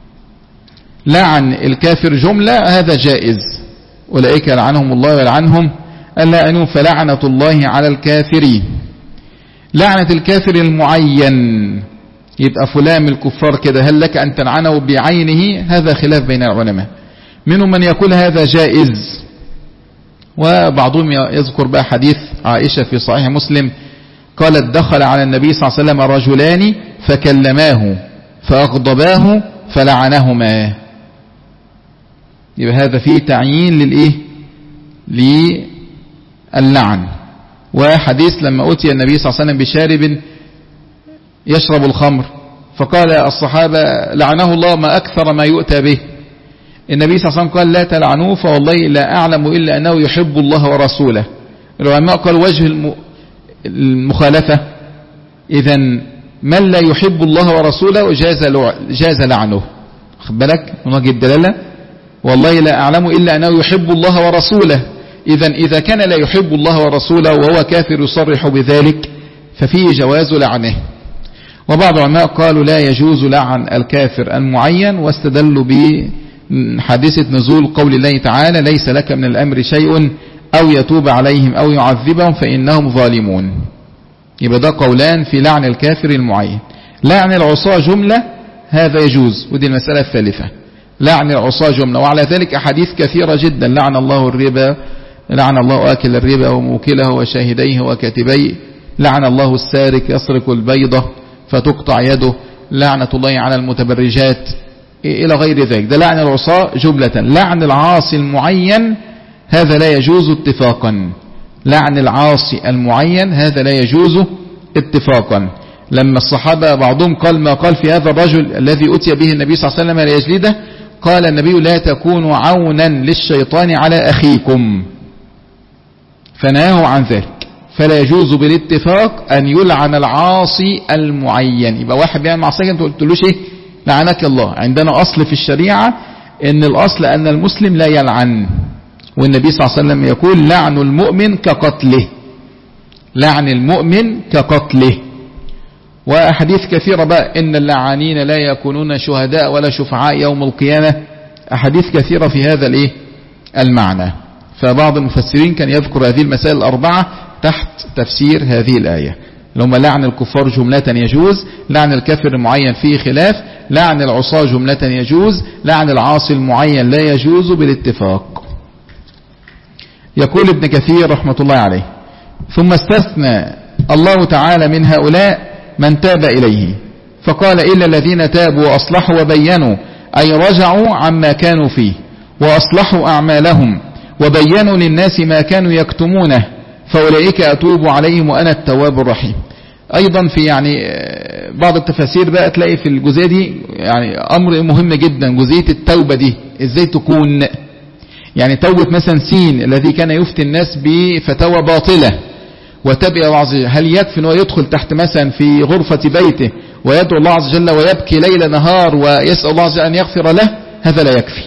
لعن الكافر جملة هذا جائز، أولئك يلعنهم الله ويلعنهم اللاعنون، فلعنة الله على الكافرين. لعنة الكافر المعين يبقى فلان من الكفار كده، هل لك أن تلعنه بعينه؟ هذا خلاف بين العلماء، منهم من يقول هذا جائز، وبعضهم يذكر بقى حديث عائشة في صحيح مسلم قالت: دخل على النبي صلى الله عليه وسلم رجلان فكلماه فأغضباه فلعنهما. يبقى هذا فيه تعيين للإيه للعن. وحديث لما أتي النبي صلى الله عليه وسلم بشارب يشرب الخمر فقال الصحابة: لعنه الله ما أكثر ما يؤتى به. النبي صلى الله عليه وسلم قال: لا تلعنوه فوالله لا أعلم إلا أنه يحب الله ورسوله. العلماء قال وجه المخالفة، إذا من لا يحب الله ورسوله جاز جاز لعنه. خد بالك من وجه الدلالة، والله لا أعلم إلا أنه يحب الله ورسوله. إذا إذا كان لا يحب الله ورسوله وهو كافر يصرح بذلك ففيه جواز لعنه. وبعض العلماء قالوا لا يجوز لعن الكافر المعين، واستدلوا بحادثة نزول قول الله تعالى ليس لك من الأمر شيء أو يتوب عليهم أو يعذبهم فإنهم ظالمون. يبقى ده قولان في لعن الكافر المعين. لعن العصاة جملة هذا يجوز، ودي المسألة الثالثة، لعن العصاة جملة. وعلى ذلك أحاديث كثيرة جدا، لعن الله الربا، لعن الله آكل الربا وموكله وشاهديه وكاتبيه، لعن الله السارق يسرق البيضة فتقطع يده، لعنة الله على المتبرجات إلى غير ذلك. ده لعن العصاة جملة. لعن العاصي المعين هذا لا يجوز اتفاقا، لعن العاصي المعين هذا لا يجوز اتفاقا. لما الصحابة بعضهم قال ما قال في هذا الرجل الذي أتي به النبي صلى الله عليه وسلم ليجلده، قال النبي لا تكونوا عونا للشيطان على أخيكم، فنهاه عن ذلك. فلا يجوز بالاتفاق أن يلعن العاصي المعين. يبقى واحد بيعمل معصية انت قلت لوش ايه لعنك الله. عندنا أصل في الشريعة ان الأصل أن المسلم لا يلعن، والنبي صلى الله عليه وسلم يقول لعن المؤمن كقتله، لعن المؤمن كقتله. وأحاديث كثيرة بقى إن اللعانين لا يكونون شهداء ولا شفعاء يوم القيامة، أحاديث كثيرة في هذا الايه المعنى. فبعض المفسرين كان يذكر هذه المسائل الأربعة تحت تفسير هذه الآية، لما لعن الكفار جملة يجوز، لعن الكافر المعين فيه خلاف، لعن العصاة جملة يجوز، لعن العاصي المعين لا يجوز بالاتفاق. يقول ابن كثير رحمة الله عليه ثم استثنى الله تعالى من هؤلاء من تاب إليه فقال إلا الذين تابوا وأصلحوا وبينوا، أي رجعوا عما كانوا فيه وأصلحوا أعمالهم وبينوا للناس ما كانوا يكتمونه فأولئك أتوب عليهم وأنا التواب الرحيم. أيضا في يعني بعض التفاسير بقى تلاقي في الجزئية دي يعني أمر مهم جدا، جزئية التوبة دي إزاي تكون. يعني توبة مثلا سين الذي كان يفتي الناس بفتاوى باطلة وتاب إلى الله عز وجل، هل يكفي أنه يدخل تحت مثلا في غرفة بيته ويدعو الله عز وجل ويبكي ليل نهار ويسأل الله عز وجل أن يغفر له؟ هذا لا يكفي.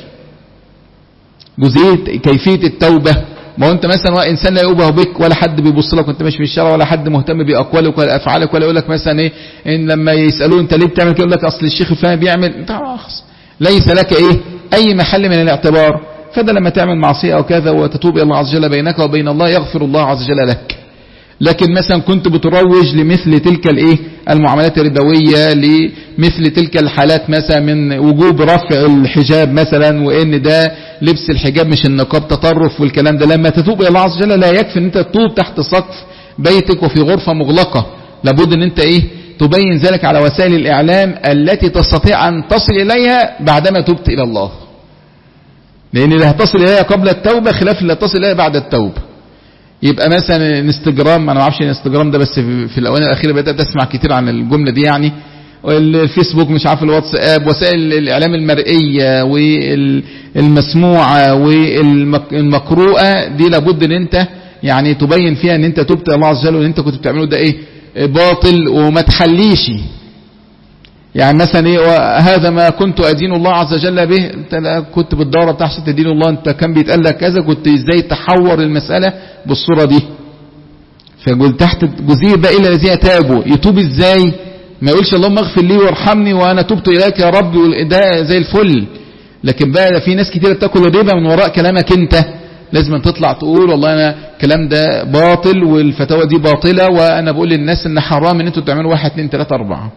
جزئية كيفية التوبة، ما هو انت مثلا انسان لا يؤبه بك ولا حد بيبص لك وانت ماشي في الشارع ولا حد مهتم باقوالك ولا افعالك ولا يقول لك مثلا ايه ان لما يسالوه انت ليه بتعمل كده يقول لك اصل الشيخ الفلاني بيعمل، انت خلاص ليس لك ايه اي محل من الاعتبار. فده لما تعمل معصيه او كذا وتتوب الى الله عز وجل بينك وبين الله يغفر الله عز وجل لك. لكن مثلا كنت بتروج لمثل تلك الايه المعاملات الربويه، لمثل تلك الحالات مثلا من وجوب رفع الحجاب مثلا، وان ده لبس الحجاب مش النقاب تطرف والكلام ده، لما تتوب الى الله عز وجل لا يكفي ان انت تتوب تحت سقف بيتك وفي غرفه مغلقه، لابد ان انت ايه تبين ذلك على وسائل الاعلام التي تستطيع ان تصل اليها بعدما تبت الى الله، لان اللي هتصل اليها قبل التوبه خلاف اللي هتصل اليها بعد التوبه. يبقى مثلا انستجرام، انا ما اعرفش الانستجرام ده بس في الاونه الاخيره بدات اسمع كتير عن الجمله دي، يعني والفيسبوك مش عارف الواتساب، وسائل الاعلام المرئيه والمسموعه والمقروءه دي لابد ان انت يعني تبين فيها ان انت تبت الله عز وجل وان انت كنت بتعمله ده ايه باطل وما تحليش. يعني مثلا ايه هذا ما كنت ادين الله عز وجل به، انت كنت بالدوره بتاعش تدين الله، انت كان بيتقال لك كذا، كنت ازاي تحور المساله بالصوره دي. فقول تحت جزئيه بقى الى الذين تابوا، يتوب ازاي؟ ما يقولش اللهم اغفر لي وارحمني وانا تبت اليك يا رب، ده زي الفل. لكن بقى في ناس كتير بتاكل الربا من وراء كلامك انت، لازم تطلع تقول والله انا الكلام ده باطل والفتاوى دي باطله، وانا بقول للناس ان حرام ان انتوا تعملوا واحد اثنين ثلاثه اربعه.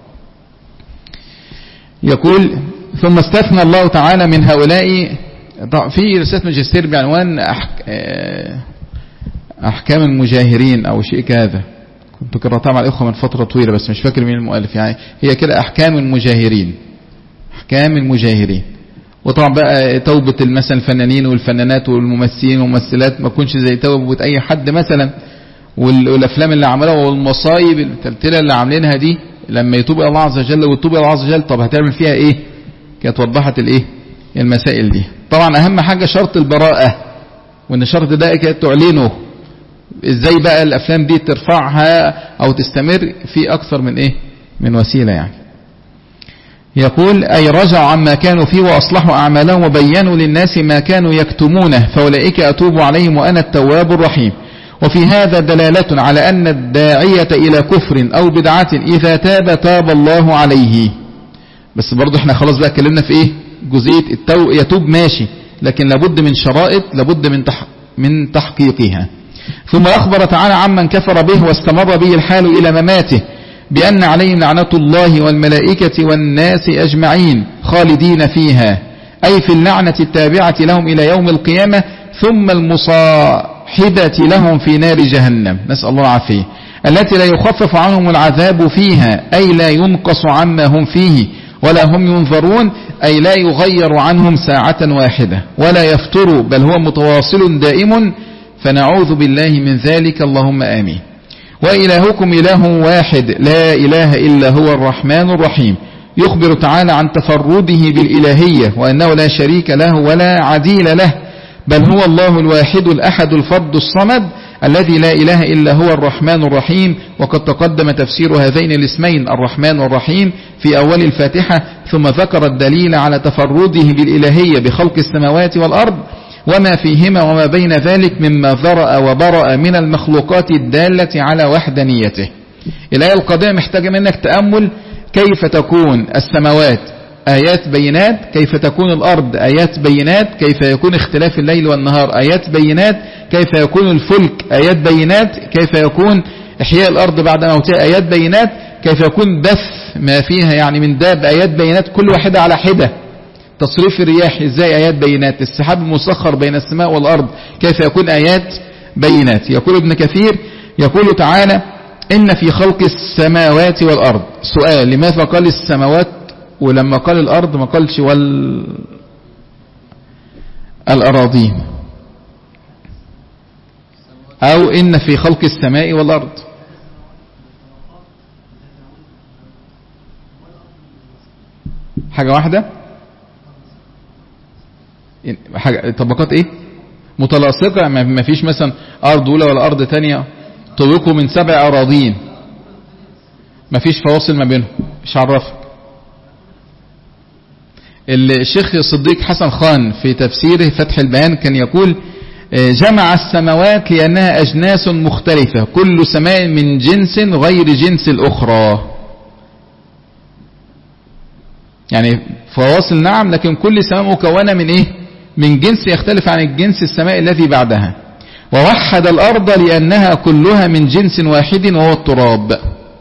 يقول ثم استثنى الله تعالى من هؤلاء. في رسالة ماجستير بعنوان أحكام المجاهرين أو شيء كذا، كنت قرأتها مع الإخوة من فترة طويلة بس مش فاكر مين المؤلف، يعني هي كده أحكام المجاهرين، أحكام المجاهرين. وطبعا بقى توبة مثلا الفنانين والفنانات والممثلين والممثلات ما تكونش زي توبة أي حد مثلا، والأفلام اللي عملوها والمصايب التلتلة اللي عاملينها دي لما يتوب الى الله عز وجل ويتوب الى الله عز وجل، طب هتعمل فيها ايه؟ كانت وضحت الايه المسائل دي. طبعا اهم حاجه شرط البراءه، وان الشرط ده كانت تعلنه. ازاي بقى الافلام دي ترفعها او تستمر في اكثر من ايه من وسيله يعني. يقول اي رجعوا عما كانوا فيه واصلحوا اعمالهم وبينوا للناس ما كانوا يكتمونه فاولئك اتوب عليهم وانا التواب الرحيم. وفي هذا دلالة على أن الداعية إلى كفر أو بدعة إذا تاب تاب الله عليه. بس برضو احنا خلاص بقى اتكلمنا في ايه جزئية التو... يتوب ماشي، لكن لابد من شرائط، لابد من تح... من تحقيقها. ثم أخبر تعالى عمن كفر به واستمر به الحال إلى مماته بأن عليهم لعنة الله والملائكة والناس أجمعين خالدين فيها، أي في اللعنة التابعة لهم إلى يوم القيامة، ثم المصاحبة لهم في نار جهنم، نسأل الله العافية، التي لا يخفف عنهم العذاب فيها، أي لا ينقص عما هم فيه ولا هم ينظرون، أي لا يغير عنهم ساعة واحدة ولا يفتر، بل هو متواصل دائم، فنعوذ بالله من ذلك، اللهم آمين. وإلهكم إله واحد لا إله إلا هو الرحمن الرحيم. يخبر تعالى عن تفرده بالإلهية وأنه لا شريك له ولا عديل له، بل هو الله الواحد الأحد الفرد الصمد الذي لا إله إلا هو الرحمن الرحيم. وقد تقدم تفسير هذين الاسمين الرحمن والرحيم في أول الفاتحة، ثم ذكر الدليل على تفرده بالإلهية بخلق السماوات والأرض وما فيهما وما بين ذلك مما ذرأ وبرأ من المخلوقات الدالة على وحدانيته. الآية القادمة محتاجة منك تأمل، كيف تكون السماوات آيات بينات، كيف تكون الأرض آيات بينات، كيف يكون اختلاف الليل والنهار آيات بينات، كيف يكون الفلك آيات بينات، كيف يكون إحياء الأرض بعد موتها آيات بينات، كيف يكون بث ما فيها يعني من داب آيات بينات، كل واحدة على حدة. تصريف الرياح ازاي آيات بينات، السحاب المسخر بين السماء والأرض كيف يكون آيات بينات. يقول ابن كثير يقول تعالى إن في خلق السماوات والأرض. سؤال، لماذا قال السماوات ولما قال الأرض ما قالش وال الأراضين، أو إن في خلق السماء والأرض؟ حاجة واحدة، حاجة طبقات ايه متلاصقة، ما فيش مثلا أرض أولى ولا أرض تانية، طرقوا من سبع أراضين، ما فيش فواصل ما بينهم، مش عرفك. الشيخ الصديق حسن خان في تفسيره فتح البيان كان يقول جمع السماوات لأنها أجناس مختلفة، كل سماء من جنس غير جنس الأخرى، يعني فواصل نعم، لكن كل سماء مكونة من إيه؟ من جنس يختلف عن الجنس السماء الذي بعدها. ووحد الأرض لأنها كلها من جنس واحد وهو التراب،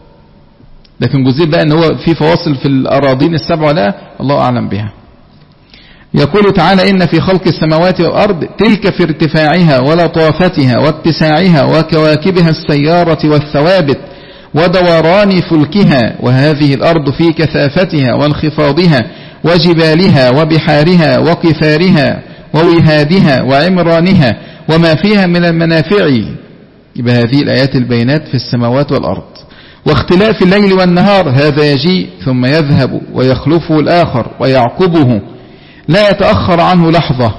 لكن جزء بقى أنه هو في فواصل في الأراضين السبع لا الله أعلم بها. يقول تعالى إن في خلق السماوات والأرض تلك في ارتفاعها ولطافتها واتساعها وكواكبها السيارة والثوابت ودوران فلكها، وهذه الأرض في كثافتها وانخفاضها وجبالها وبحارها وقفارها ووهادها وعمرانها وما فيها من المنافع. يبقى هذه الآيات البينات في السماوات والأرض. واختلاف الليل والنهار، هذا يجيء ثم يذهب ويخلفه الآخر ويعقبه لا يتأخر عنه لحظة،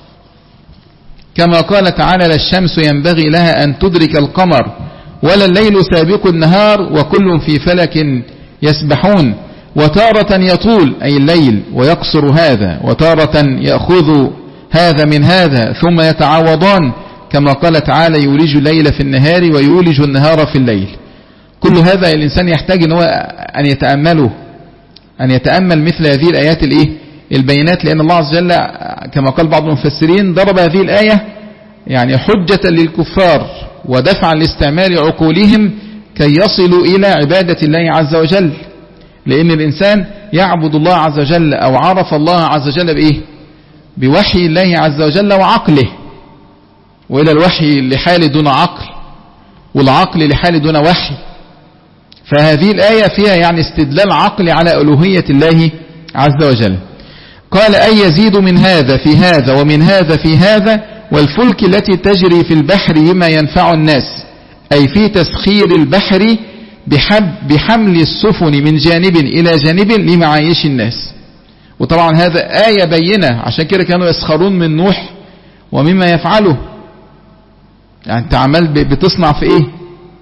كما قال تعالى لا الشمس ينبغي لها أن تدرك القمر ولا الليل سابق النهار وكل في فلك يسبحون. وتارة يطول أي الليل ويقصر هذا، وتارة يأخذ هذا من هذا ثم يتعوضان، كما قال تعالى يولج الليل في النهار ويولج النهار في الليل. كل هذا الإنسان يحتاج أن هو أن يتأمله، أن يتأمل مثل هذه الآيات الإيه البينات، لأن الله عز وجل كما قال بعض المفسرين ضرب هذه الآية يعني حجة للكفار ودفعا لاستعمال عقولهم كي يصلوا إلى عبادة الله عز وجل، لأن الإنسان يعبد الله عز وجل أو عرف الله عز وجل بإيه؟ بوحي الله عز وجل وعقله، وإلى الوحي لحال دون عقل والعقل لحال دون وحي. فهذه الآية فيها يعني استدلال عقلي على ألوهية الله عز وجل. قال أي يزيد من هذا في هذا ومن هذا في هذا، والفلك التي تجري في البحر بما ينفع الناس، أي في تسخير البحر بحب بحمل السفن من جانب إلى جانب لمعايش الناس. وطبعا هذا آية بينة، عشان كده كانوا يسخرون من نوح ومما يفعله، يعني انت عمال بتصنع في ايه،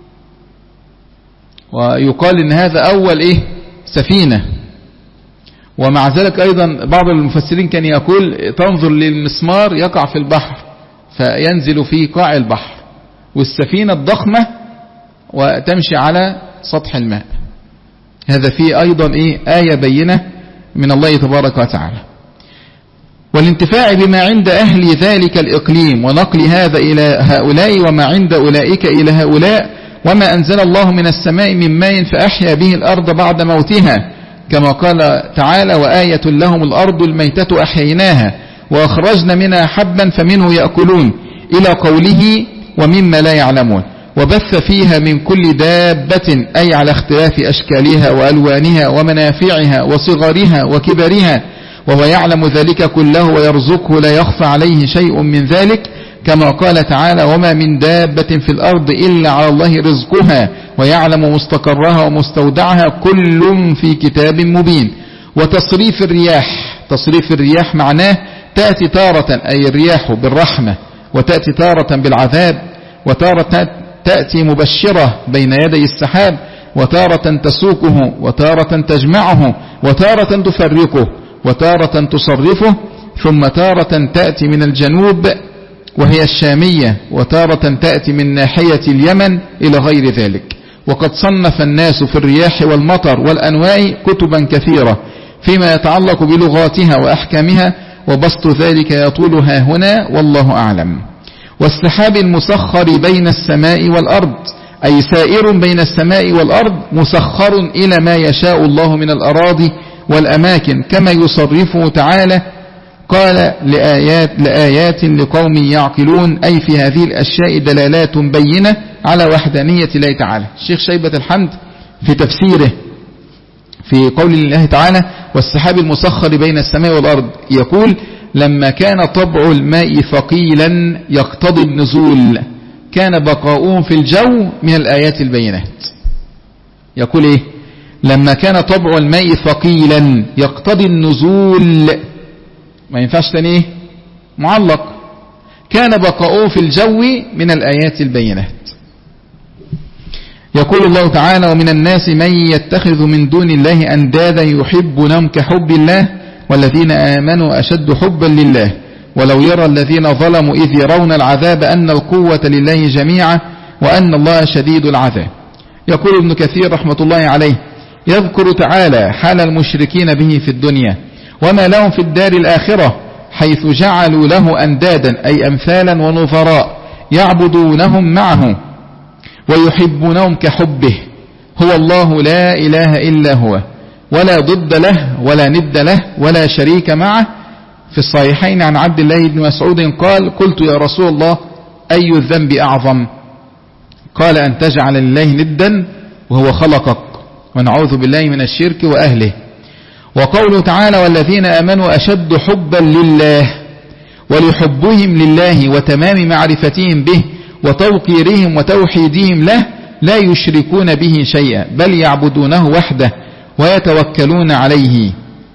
ويقال ان هذا اول ايه سفينة. ومع ذلك ايضا بعض المفسرين كان يقول تنظر للمسمار يقع في البحر فينزل في قاع البحر، والسفينة الضخمة وتمشي على سطح الماء. هذا فيه أيضا إيه آية بينة من الله تبارك وتعالى. والانتفاع بما عند أهل ذلك الإقليم ونقل هذا إلى هؤلاء وما عند أولئك إلى هؤلاء، وما أنزل الله من السماء من ماء فأحيا به الأرض بعد موتها، كما قال تعالى وآية لهم الأرض الميتة أحييناها وأخرجنا منها حبا فمنه يأكلون إلى قوله ومما لا يعلمون. وبث فيها من كل دابة أي على اختلاف أشكالها وألوانها ومنافعها وصغرها وكبرها، وهو يعلم ذلك كله ويرزقه لا يخفى عليه شيء من ذلك، كما قال تعالى وما من دابة في الأرض إلا على الله رزقها ويعلم مستقرها ومستودعها كل في كتاب مبين. وتصريف الرياح، تصريف الرياح معناه تأتي تارة أي الرياح بالرحمة، وتأتي تارة بالعذاب، وتارة تأتي مبشرة بين يدي السحاب، وتارة تسوقه، وتارة تجمعه، وتارة تفرقه، وتارة تصرفه، ثم تارة تأتي من الجنوب وهي الشامية، وتارة تأتي من ناحية اليمن إلى غير ذلك. وقد صنف الناس في الرياح والمطر والأنواع كتبا كثيرة فيما يتعلق بلغاتها وأحكامها، وبسط ذلك يطولها هنا والله أعلم. والسحاب المسخر بين السماء والأرض أي سائر بين السماء والأرض مسخر إلى ما يشاء الله من الأراضي والأماكن، كما يصرفه تعالى قال لآيات, لآيات لقوم يعقلون، أي في هذه الأشياء دلالات بينة على وحدانية الله تعالى. الشيخ شيبة الحمد في تفسيره في قول الله تعالى والسحاب المسخر بين السماء والأرض يقول لما كان طبع الماء ثقيلا يقتضي النزول كان بقاؤه في الجو من الآيات البينات. يقول إيه؟ لما كان طبع الماء ثقيلا يقتضي النزول، ما ينفعش تاني إيه؟ معلق، كان بقاؤه في الجو من الآيات البينات. يقول الله تعالى ومن الناس من يتخذ من دون الله أندادا يحبونهم كحب الله والذين آمنوا أشد حبا لله ولو يرى الذين ظلموا إذ يرون العذاب أن القوة لله جميعا وأن الله شديد العذاب. يقول ابن كثير رحمة الله عليه يذكر تعالى حال المشركين به في الدنيا وما لهم في الدار الآخرة حيث جعلوا له أندادا أي أمثالا ونظراء يعبدونهم معه ويحبونهم كحبه. هو الله لا إله إلا هو ولا ضد له ولا ند له ولا شريك معه. في الصحيحين عن عبد الله بن مسعود قال قلت يا رسول الله أي الذنب أعظم؟ قال أن تجعل لله ندا وهو خلقك ونعوذ بالله من الشرك وأهله. وقوله تعالى والذين آمنوا أشد حبا لله ولحبهم لله وتمام معرفتهم به وتوقيرهم وتوحيدهم له لا يشركون به شيئا بل يعبدونه وحده ويتوكلون عليه.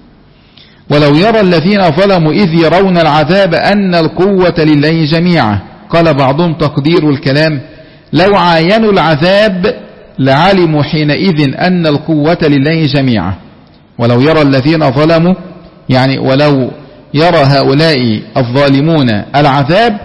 ولو يرى الذين ظلموا إذ يرون العذاب أن القوة لله جميعا. قال بعضهم تقدير الكلام لو عاينوا العذاب لعلموا حينئذ أن القوة لله جميعا. ولو يرى الذين ظلموا يعني ولو يرى هؤلاء الظالمون العذاب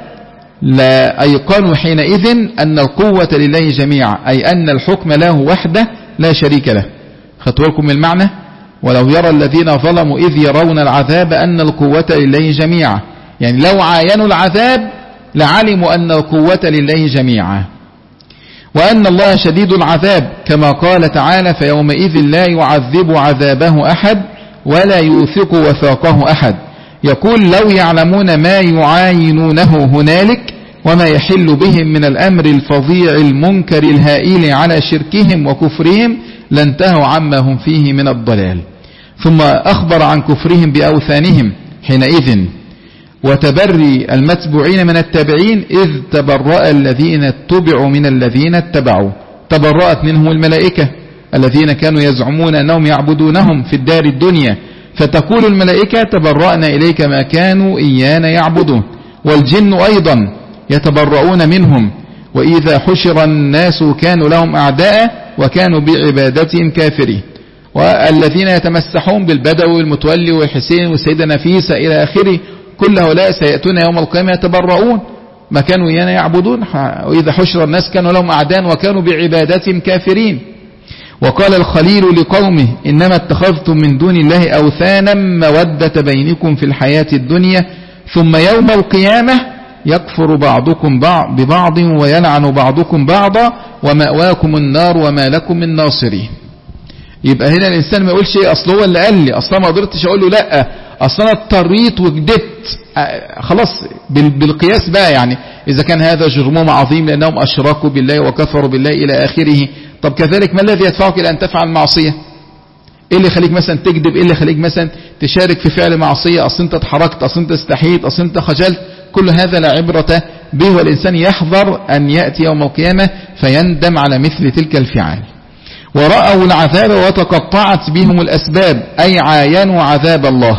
لا أيقنوا حينئذ أن القوة لله جميعا أي أن الحكم له وحده لا شريك له. خدتوا لكم المعنى؟ ولو يرى الذين ظلموا إذ يرون العذاب أن القوة لله جميعا يعني لو عاينوا العذاب لعلموا أن القوة لله جميعا وأن الله شديد العذاب كما قال تعالى فيومئذ لا يعذب عذابه أحد ولا يوثق وثاقه أحد. يقول لو يعلمون ما يعاينونه هنالك وما يحل بهم من الأمر الفظيع المنكر الهائل على شركهم وكفرهم لانتهوا عما هم فيه من الضلال. ثم أخبر عن كفرهم بأوثانهم حينئذ وتبري المتبوعين من التابعين إذ تبرأ الذين اتبعوا من الذين اتبعوا. تبرأت منهم الملائكة الذين كانوا يزعمون أنهم يعبدونهم في الدار الدنيا فتقول الملائكة تبرأنا إليك ما كانوا إيانا يعبدون. والجن أيضا يتبرؤون منهم وإذا حشر الناس كانوا لهم أعداء وكانوا بعبادتهم كافرين. والذين يتمسحون بالبدوي والمتولي والحسين والسيدة نفيسة إلى آخره كل هؤلاء سيأتون يوم القيامة يتبرؤون ما كانوا إيانا يعبدون، وإذا حشر الناس كانوا لهم أعداء وكانوا بعبادتهم كافرين. وقال الخليل لقومه إنما اتخذتم من دون الله أوثانا مودة بينكم في الحياة الدنيا ثم يوم القيامة يكفر بعضكم بعض ببعض ويلعن بعضكم بعضا ومأواكم النار وما لكم من ناصرين. يبقى هنا الإنسان ما يقولش ايه أصل هو اللي قال لي، أصلا ما قدرتش أقول له لا، أصلا أنا اضطريت وكدبت، خلاص بالقياس بقى. يعني إذا كان هذا جرمهم عظيم لأنهم أشركوا بالله وكفروا بالله إلى آخره، طب كذلك ما الذي يدفعك إلى أن تفعل معصية؟ إيه اللي يخليك مثلا تكذب؟ إيه اللي يخليك مثلا تشارك في فعل معصية؟ أصل أنت اتحركت، أصل أنت استحيت، أصل أنت خجلت. كل هذا لا عبرة به، والإنسان يحذر أن يأتي يوم القيامة فيندم على مثل تلك الفعال. ورأوا العذاب وتقطعت بهم الأسباب، أي عاينوا عذاب الله،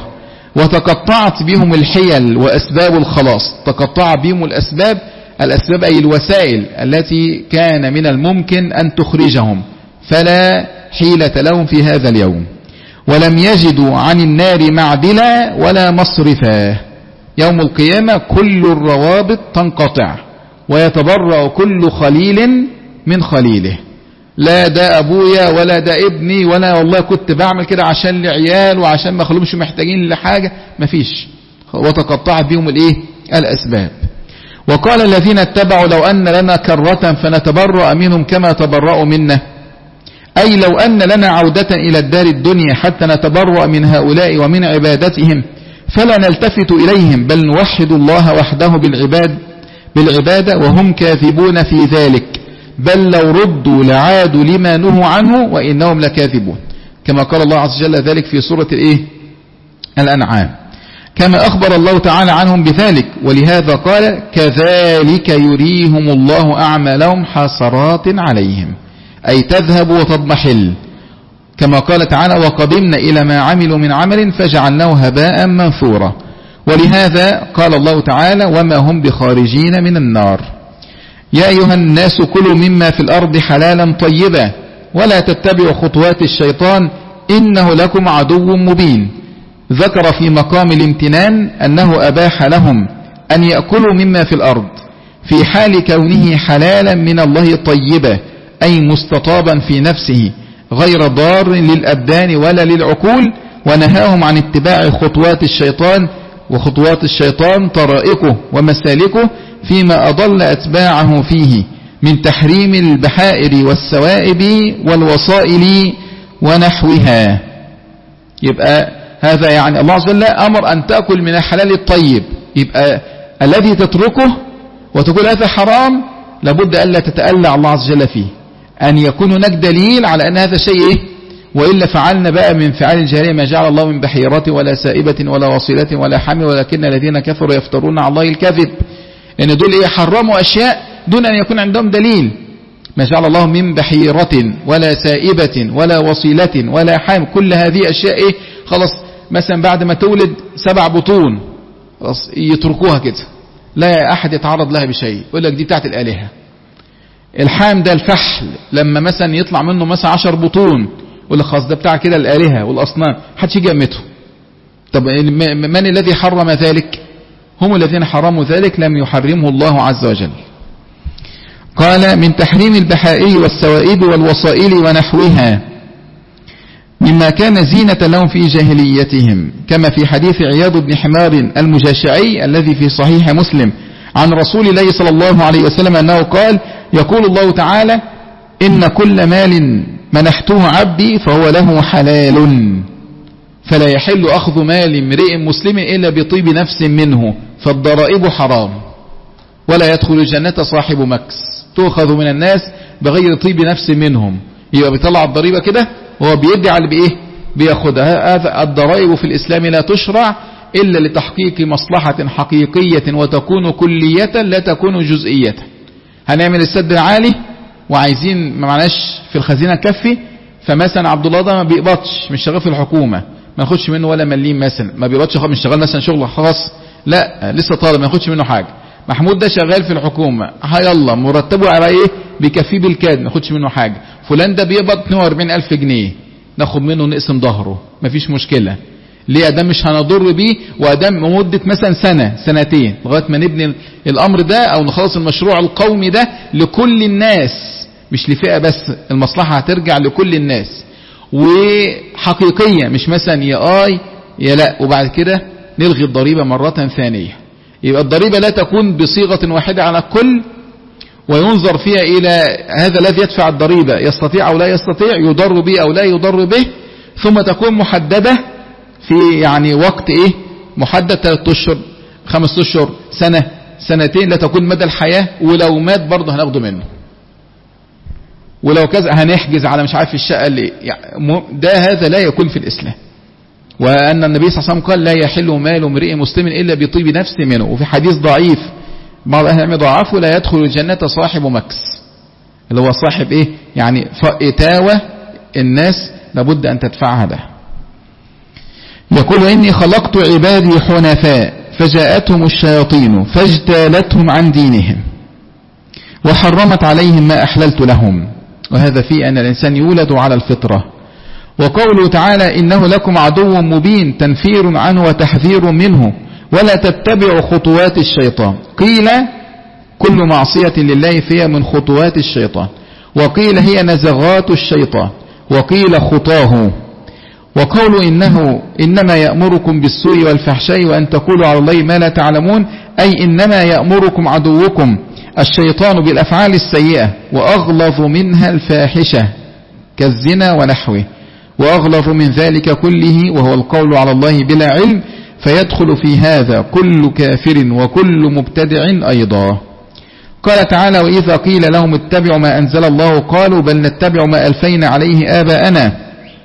وتقطعت بهم الحيل وأسباب الخلاص. تقطع بهم الأسباب، الأسباب أي الوسائل التي كان من الممكن أن تخرجهم، فلا حيلة لهم في هذا اليوم. ولم يجدوا عن النار معدلا ولا مصرفا. يوم القيامة كل الروابط تنقطع، ويتبرأ كل خليل من خليله. لا ده أبويا ولا ده ابني ولا والله كنت بعمل كده عشان العيال وعشان ما خلوهمش محتاجين لحاجة، مفيش. وتقطعت بهم الايه الأسباب. وقال الذين اتبعوا لو أن لنا كرة فنتبرأ منهم كما تبرأوا منا، أي لو أن لنا عودة إلى الدار الدنيا حتى نتبرأ من هؤلاء ومن عبادتهم فلا نلتفت إليهم بل نوحد الله وحده بالعباد بالعبادة وهم كاذبون في ذلك، بل لو ردوا لعادوا لما نهوا عنه وإنهم لكاذبون، كما قال الله عز وجل ذلك في سورة الإيه الأنعام، كما أخبر الله تعالى عنهم بذلك. ولهذا قال كذلك يريهم الله أعمالهم حسرات عليهم، أي تذهب وتضمحل، كما قال تعالى وقدمنا إلى ما عملوا من عمل فجعلناه هباء منثورا. ولهذا قال الله تعالى وما هم بخارجين من النار. يا أيها الناس كلوا مما في الأرض حلالا طيبا ولا تتبعوا خطوات الشيطان إنه لكم عدو مبين. ذكر في مقام الامتنان أنه أباح لهم أن يأكلوا مما في الأرض في حال كونه حلالا من الله طيبا، أي مستطابا في نفسه غير ضار للأبدان ولا للعقول، ونهاهم عن اتباع خطوات الشيطان، وخطوات الشيطان طرائقه ومسالكه فيما أضل أتباعه فيه من تحريم البحائر والسوائب والوصائل ونحوها. يبقى هذا يعني الله عز وجل أمر أن تأكل من الحلال الطيب، يبقى الذي تتركه وتقول هذا حرام لابد ألا تتألع الله عز وجل فيه، أن يكون هناك دليل على أن هذا شيء إيه؟ وإلا فعلنا بقى من فعال الجاهلية ما جعل الله من بحيرة ولا سائبة ولا وصيلة ولا حمل ولكن الذين كفروا يفترون على الله الكذب، إن دول إيه حرموا أشياء دون أن يكون عندهم دليل. ما جعل الله من بحيرة ولا سائبة ولا وصيلة ولا حمل، كل هذه أشياء إيه خلاص مثلا بعد ما تولد سبع بطون خلاص يتركوها كده لا أحد يتعرض لها بشيء، يقول لك دي بتاعت الآلهة. الحام ده الفحل لما مثلا يطلع منه مثلا عشر بطون يقول لك خلاص ده بتاع كده الآلهة والأصنام، حدش يجي يمته. طب من الذي حرم ذلك؟ هم الذين حرموا ذلك، لم يحرمه الله عز وجل. قال من تحريم البحائر والسوائب والوصائل ونحوها مما كان زينة لهم في جاهليتهم، كما في حديث عياض بن حمار المجاشعي الذي في صحيح مسلم عن رسول الله صلى الله عليه وسلم أنه قال يقول الله تعالى إن كل مال منحته عبدي فهو له حلال فلا يحل أخذ مال امرئ مسلم إلا بطيب نفس منه فالضرائب حرام ولا يدخل الجنة صاحب مكس، تؤخذ من الناس بغير طيب نفس منهم، يبقى بيطلع الضريبة كده وهو بيدعي على بإيه بياخدها. هذا الضرائب في الإسلام لا تشرع إلا لتحقيق مصلحة حقيقية وتكون كلية لا تكون جزئية. هنعمل السد العالي وعايزين ما معناش في الخزينة كفي، فمثلا عبد الله ده ما بيقبضش مش شغال في الحكومة ما ياخدش منه ولا مليم، مثلا ما بيقبضش مش شغال مثلا شغل خاص لا لسه طالب ما ياخدش منه حاجة. محمود ده شغال في الحكومة هيلا مرتبه على ايه بيكفيه بالكاد ما ياخدش منه حاجة. فلان ده بيقبض اثنين وأربعين ألف جنيه ناخد منه نقسم ظهره مفيش مشكلة. ليه؟ أدام مش هنضر بيه، وأدام مدة مثلا سنة سنتين لغاية ما نبني الأمر ده أو نخلص المشروع القومي ده لكل الناس مش لفئة بس، المصلحة هترجع لكل الناس وحقيقية، مش مثلا يا آي يا لا وبعد كده نلغي الضريبة مرة ثانية. يبقى الضريبة لا تكون بصيغة واحدة على الكل، وينظر فيها إلى هذا الذي يدفع الضريبة يستطيع أو لا يستطيع، يضر به أو لا يضر به، ثم تكون محددة في يعني وقت إيه محدد، ثلاثة أشهر خمس أشهر سنة سنتين، لا تكون مدى الحياة، ولو مات برضه هناخده منه، ولو كذا هنحجز على مش عارف الشقة اللي يعني ده هذا لا يكون في الإسلام. وأن النبي صلى الله عليه وسلم قال لا يحل مال امرئ مسلم إلا بطيب نفس منه. وفي حديث ضعيف بعض أهل العلم ضعفه لا يدخل الجنة صاحب مكس، اللي هو صاحب إيه يعني إتاوة الناس لابد أن تدفعها ده. يقول إني خلقت عبادي حنفاء فجاءتهم الشياطين فاجتالتهم عن دينهم وحرمت عليهم ما أحللت لهم، وهذا في أن الإنسان يولد على الفطرة. وقوله تعالى إنه لكم عدو مبين تنفير عنه وتحذير منه ولا تتبعوا خطوات الشيطان. قيل كل معصية لله فيها من خطوات الشيطان، وقيل هي نزغات الشيطان، وقيل خطاه. وقوله إنه إنما يأمركم بالسوء والفحشاء وأن تقولوا على الله ما لا تعلمون، أي إنما يأمركم عدوكم الشيطان بالأفعال السيئة وأغلظ منها الفاحشة كالزنا ونحوه، وأغلظ من ذلك كله وهو القول على الله بلا علم، فيدخل في هذا كل كافر وكل مبتدع أيضا. قال تعالى وإذا قيل لهم اتبعوا ما أنزل الله قالوا بل نتبع ما ألفين عليه آباءنا،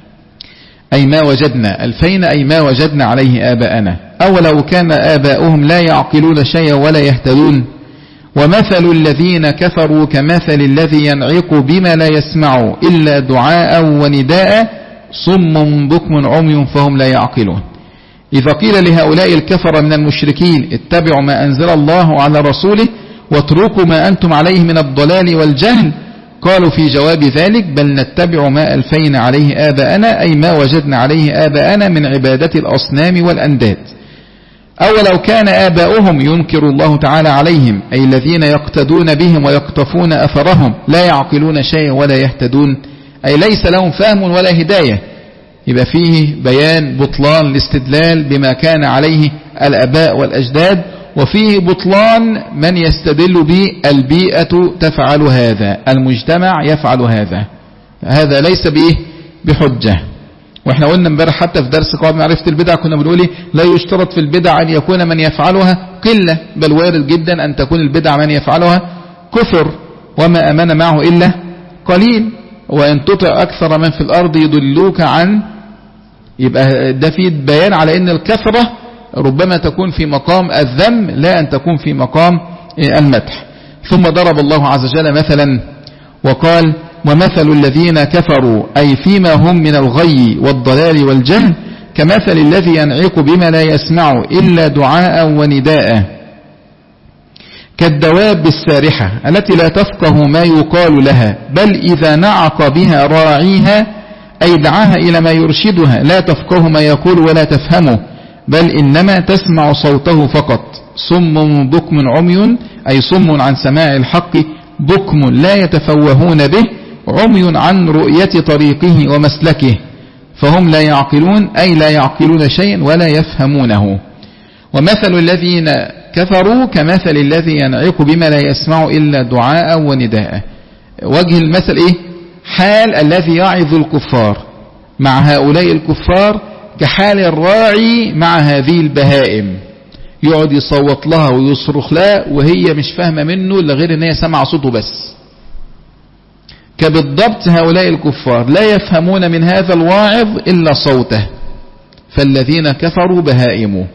أي ما وجدنا، ألفين أي ما وجدنا عليه آباءنا، أولو كان آباؤهم لا يعقلون شيئا ولا يهتدون. ومثل الذين كفروا كمثل الذي ينعق بما لا يسمع إلا دعاء ونداء صم بكم عمي فهم لا يعقلون. إذا قيل لهؤلاء الكفر من المشركين اتبعوا ما أنزل الله على رسوله واتركوا ما أنتم عليه من الضلال والجهل، قالوا في جواب ذلك بل نتبع ما ألفين عليه آباءنا، أي ما وجدنا عليه آباءنا من عبادة الأصنام والأنداد. أولو كان آباؤهم ينكر الله تعالى عليهم، أي الذين يقتدون بهم ويقتفون أثرهم لا يعقلون شيئا ولا يهتدون، أي ليس لهم فهم ولا هداية. يبقى فيه بيان بطلان الاستدلال بما كان عليه الآباء والأجداد، وفيه بطلان من يستدل به البيئة تفعل هذا، المجتمع يفعل هذا، هذا ليس بإيه بحجة. واحنا قلنا امبارح حتى في درس قواعد معرفة البدع كنا بنقول ايه لا يشترط في البدع ان يكون من يفعلها قلة، بل وارد جدا ان تكون البدع من يفعلها كثر، وما امن معه الا قليل، وان تطع اكثر من في الارض يضلوك عن. يبقى ده في بيان على ان الكثرة ربما تكون في مقام الذم لا ان تكون في مقام المدح. ثم ضرب الله عز وجل مثلا وقال ومثل الذين كفروا، أي فيما هم من الغي والضلال والجهل، كمثل الذي ينعق بما لا يسمع إلا دعاء ونداء كالدواب السارحة التي لا تفقه ما يقال لها، بل إذا نعق بها راعيها أي دعاها إلى ما يرشدها لا تفقه ما يقول ولا تفهمه، بل إنما تسمع صوته فقط. صم بكم عمي، أي صم عن سماع الحق، بكم لا يتفوهون به، عمي عن رؤية طريقه ومسلكه، فهم لا يعقلون، أي لا يعقلون شيئا ولا يفهمونه. ومثل الذين كفروا كمثل الذي ينعق بما لا يسمع إلا دعاء ونداء. وجه المثل إيه؟ حال الذي يعظ الكفار مع هؤلاء الكفار كحال الراعي مع هذه البهائم، يقعد يصوت لها ويصرخ لها وهي مش فاهمة منه إلا غير ان هي سمع صوته بس. كبالضبط هؤلاء الكفار لا يفهمون من هذا الواعظ إلا صوته، فالذين كفروا بهائم.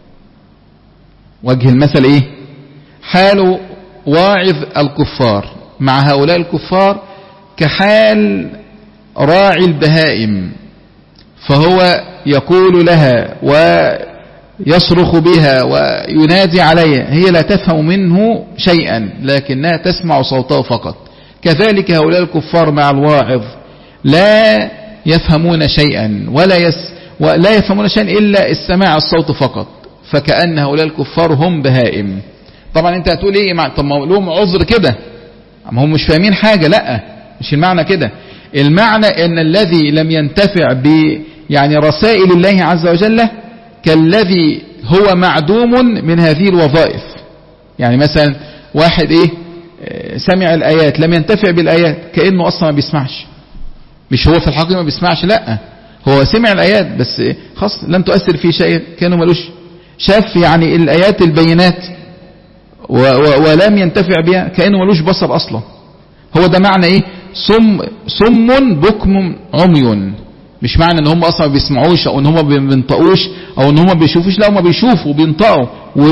وجه المثل إيه؟ حال واعظ الكفار مع هؤلاء الكفار كحال راعي البهائم، فهو يقول لها ويصرخ بها وينادي عليها، هي لا تفهم منه شيئا لكنها تسمع صوته فقط. كذلك هؤلاء الكفار مع الواعظ لا يفهمون شيئا ولا يس ولا يفهمون شيئا إلا السماع الصوت فقط، فكأن هؤلاء الكفار هم بهائم. طبعا انت هتقول ايه؟ طب ما لهم عذر كده، ما هم مش فاهمين حاجة. لا، مش المعنى كده. المعنى ان الذي لم ينتفع ب يعني رسائل الله عز وجل كالذي هو معدوم من هذه الوظائف. يعني مثلا واحد ايه سمع الآيات لم ينتفع بالآيات، كأنه أصلا ما بيسمعش. مش هو في الحقيقة ما بيسمعش، لا، هو سمع الآيات بس خلاص لم تؤثر فيه شيء، كأنه ملوش. شاف يعني الآيات البينات و و ولم ينتفع بها، كأنه ملوش بصر أصلا. هو ده معنى ايه؟ صم صم بكم عمي. مش معنى ان هم اصلا ما بيسمعوش او ان هم ما بينطقوش او ان هم ما بيشوفوش، لا، هم بيشوفوا وبينطقوا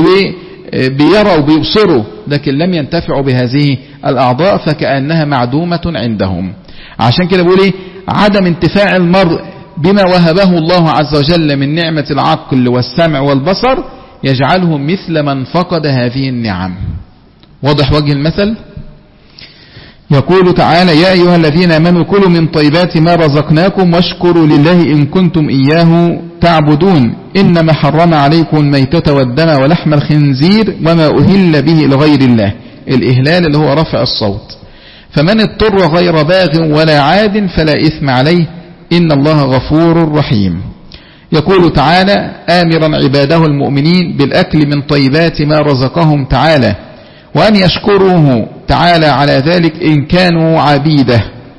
وبيروا وبيبصروا، لكن لم ينتفعوا بهذه الأعضاء فكأنها معدومة عندهم. عشان كده بقول ايه؟ عدم انتفاع المرء بما وهبه الله عز وجل من نعمة العقل والسمع والبصر يجعله مثل من فقد هذه النعم. واضح وجه المثل؟ يقول تعالى: يا أيها الذين آمنوا كلوا من طيبات ما رزقناكم واشكروا لله إن كنتم إياه تعبدون إنما حرم عليكم الميتة والدم ولحم الخنزير وما أهل به لغير الله. الإهلال اللي هو رفع الصوت. فمن اضطر غير باغ ولا عاد فلا إثم عليه إن الله غفور رحيم. يقول تعالى آمرا عباده المؤمنين بالأكل من طيبات ما رزقهم تعالى، وأن يشكروه تعالى على ذلك إن كانوا عبيده.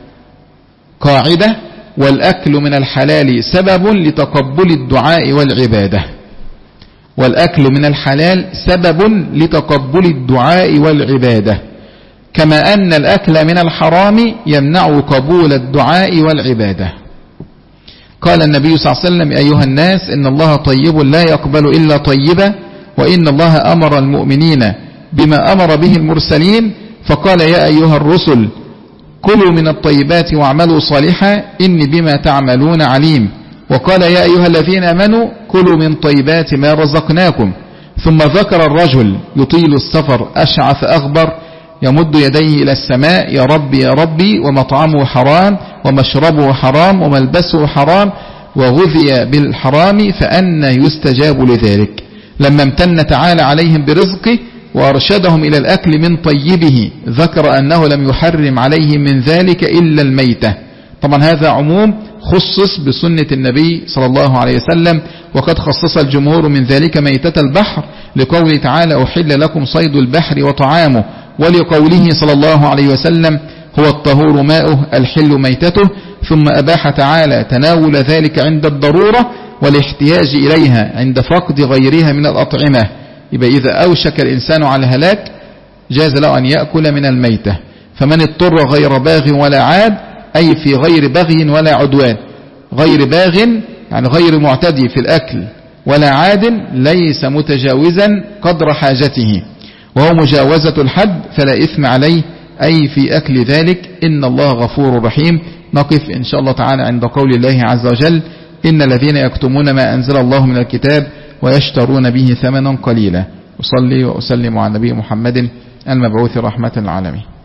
قاعدة: والأكل من الحلال سبب لتقبل الدعاء والعبادة. والأكل من الحلال سبب لتقبل الدعاء والعبادة، كما أن الأكل من الحرام يمنع قبول الدعاء والعبادة. قال النبي صلى الله عليه وسلم: أيها الناس إن الله طيب لا يقبل إلا طيبا، وإن الله أمر المؤمنين بما أمر به المرسلين، فقال: يا أيها الرسل كلوا من الطيبات واعملوا صالحا إني بما تعملون عليم. وقال: يا أيها الذين آمنوا كلوا من طيبات ما رزقناكم. ثم ذكر الرجل يطيل السفر أشعث أغبر يمد يديه إلى السماء: يا ربي يا ربي، ومطعمه حرام ومشربه حرام وملبسه حرام وغذي بالحرام فأنى يستجاب لذلك. لما امتن تعالى عليهم برزقه وأرشدهم إلى الأكل من طيبه ذكر أنه لم يحرم عليهم من ذلك إلا الميتة. طبعا هذا عموم خصص بسنة النبي صلى الله عليه وسلم، وقد خصص الجمهور من ذلك ميتة البحر لقوله تعالى: أحل لكم صيد البحر وطعامه، ولقوله صلى الله عليه وسلم: هو الطهور ماؤه الحل ميتته. ثم أباح تعالى تناول ذلك عند الضرورة والاحتياج إليها عند فقد غيرها من الأطعمة. يبقى إذا أوشك الإنسان على الهلاك جاز له أن يأكل من الميتة. فمن اضطر غير باغ ولا عاد، أي في غير بغي ولا عدوان. غير باغ يعني غير معتدي في الأكل، ولا عاد ليس متجاوزا قدر حاجته، وهو مجاوزة الحد فلا إثم عليه، أي في أكل ذلك إن الله غفور رحيم. نقف إن شاء الله تعالى عند قول الله عز وجل: إن الذين يكتمون ما أنزل الله من الكتاب ويشترون به ثمنا قليلا. أصلي وأسلم على النبي محمد المبعوث رحمة للعالمين.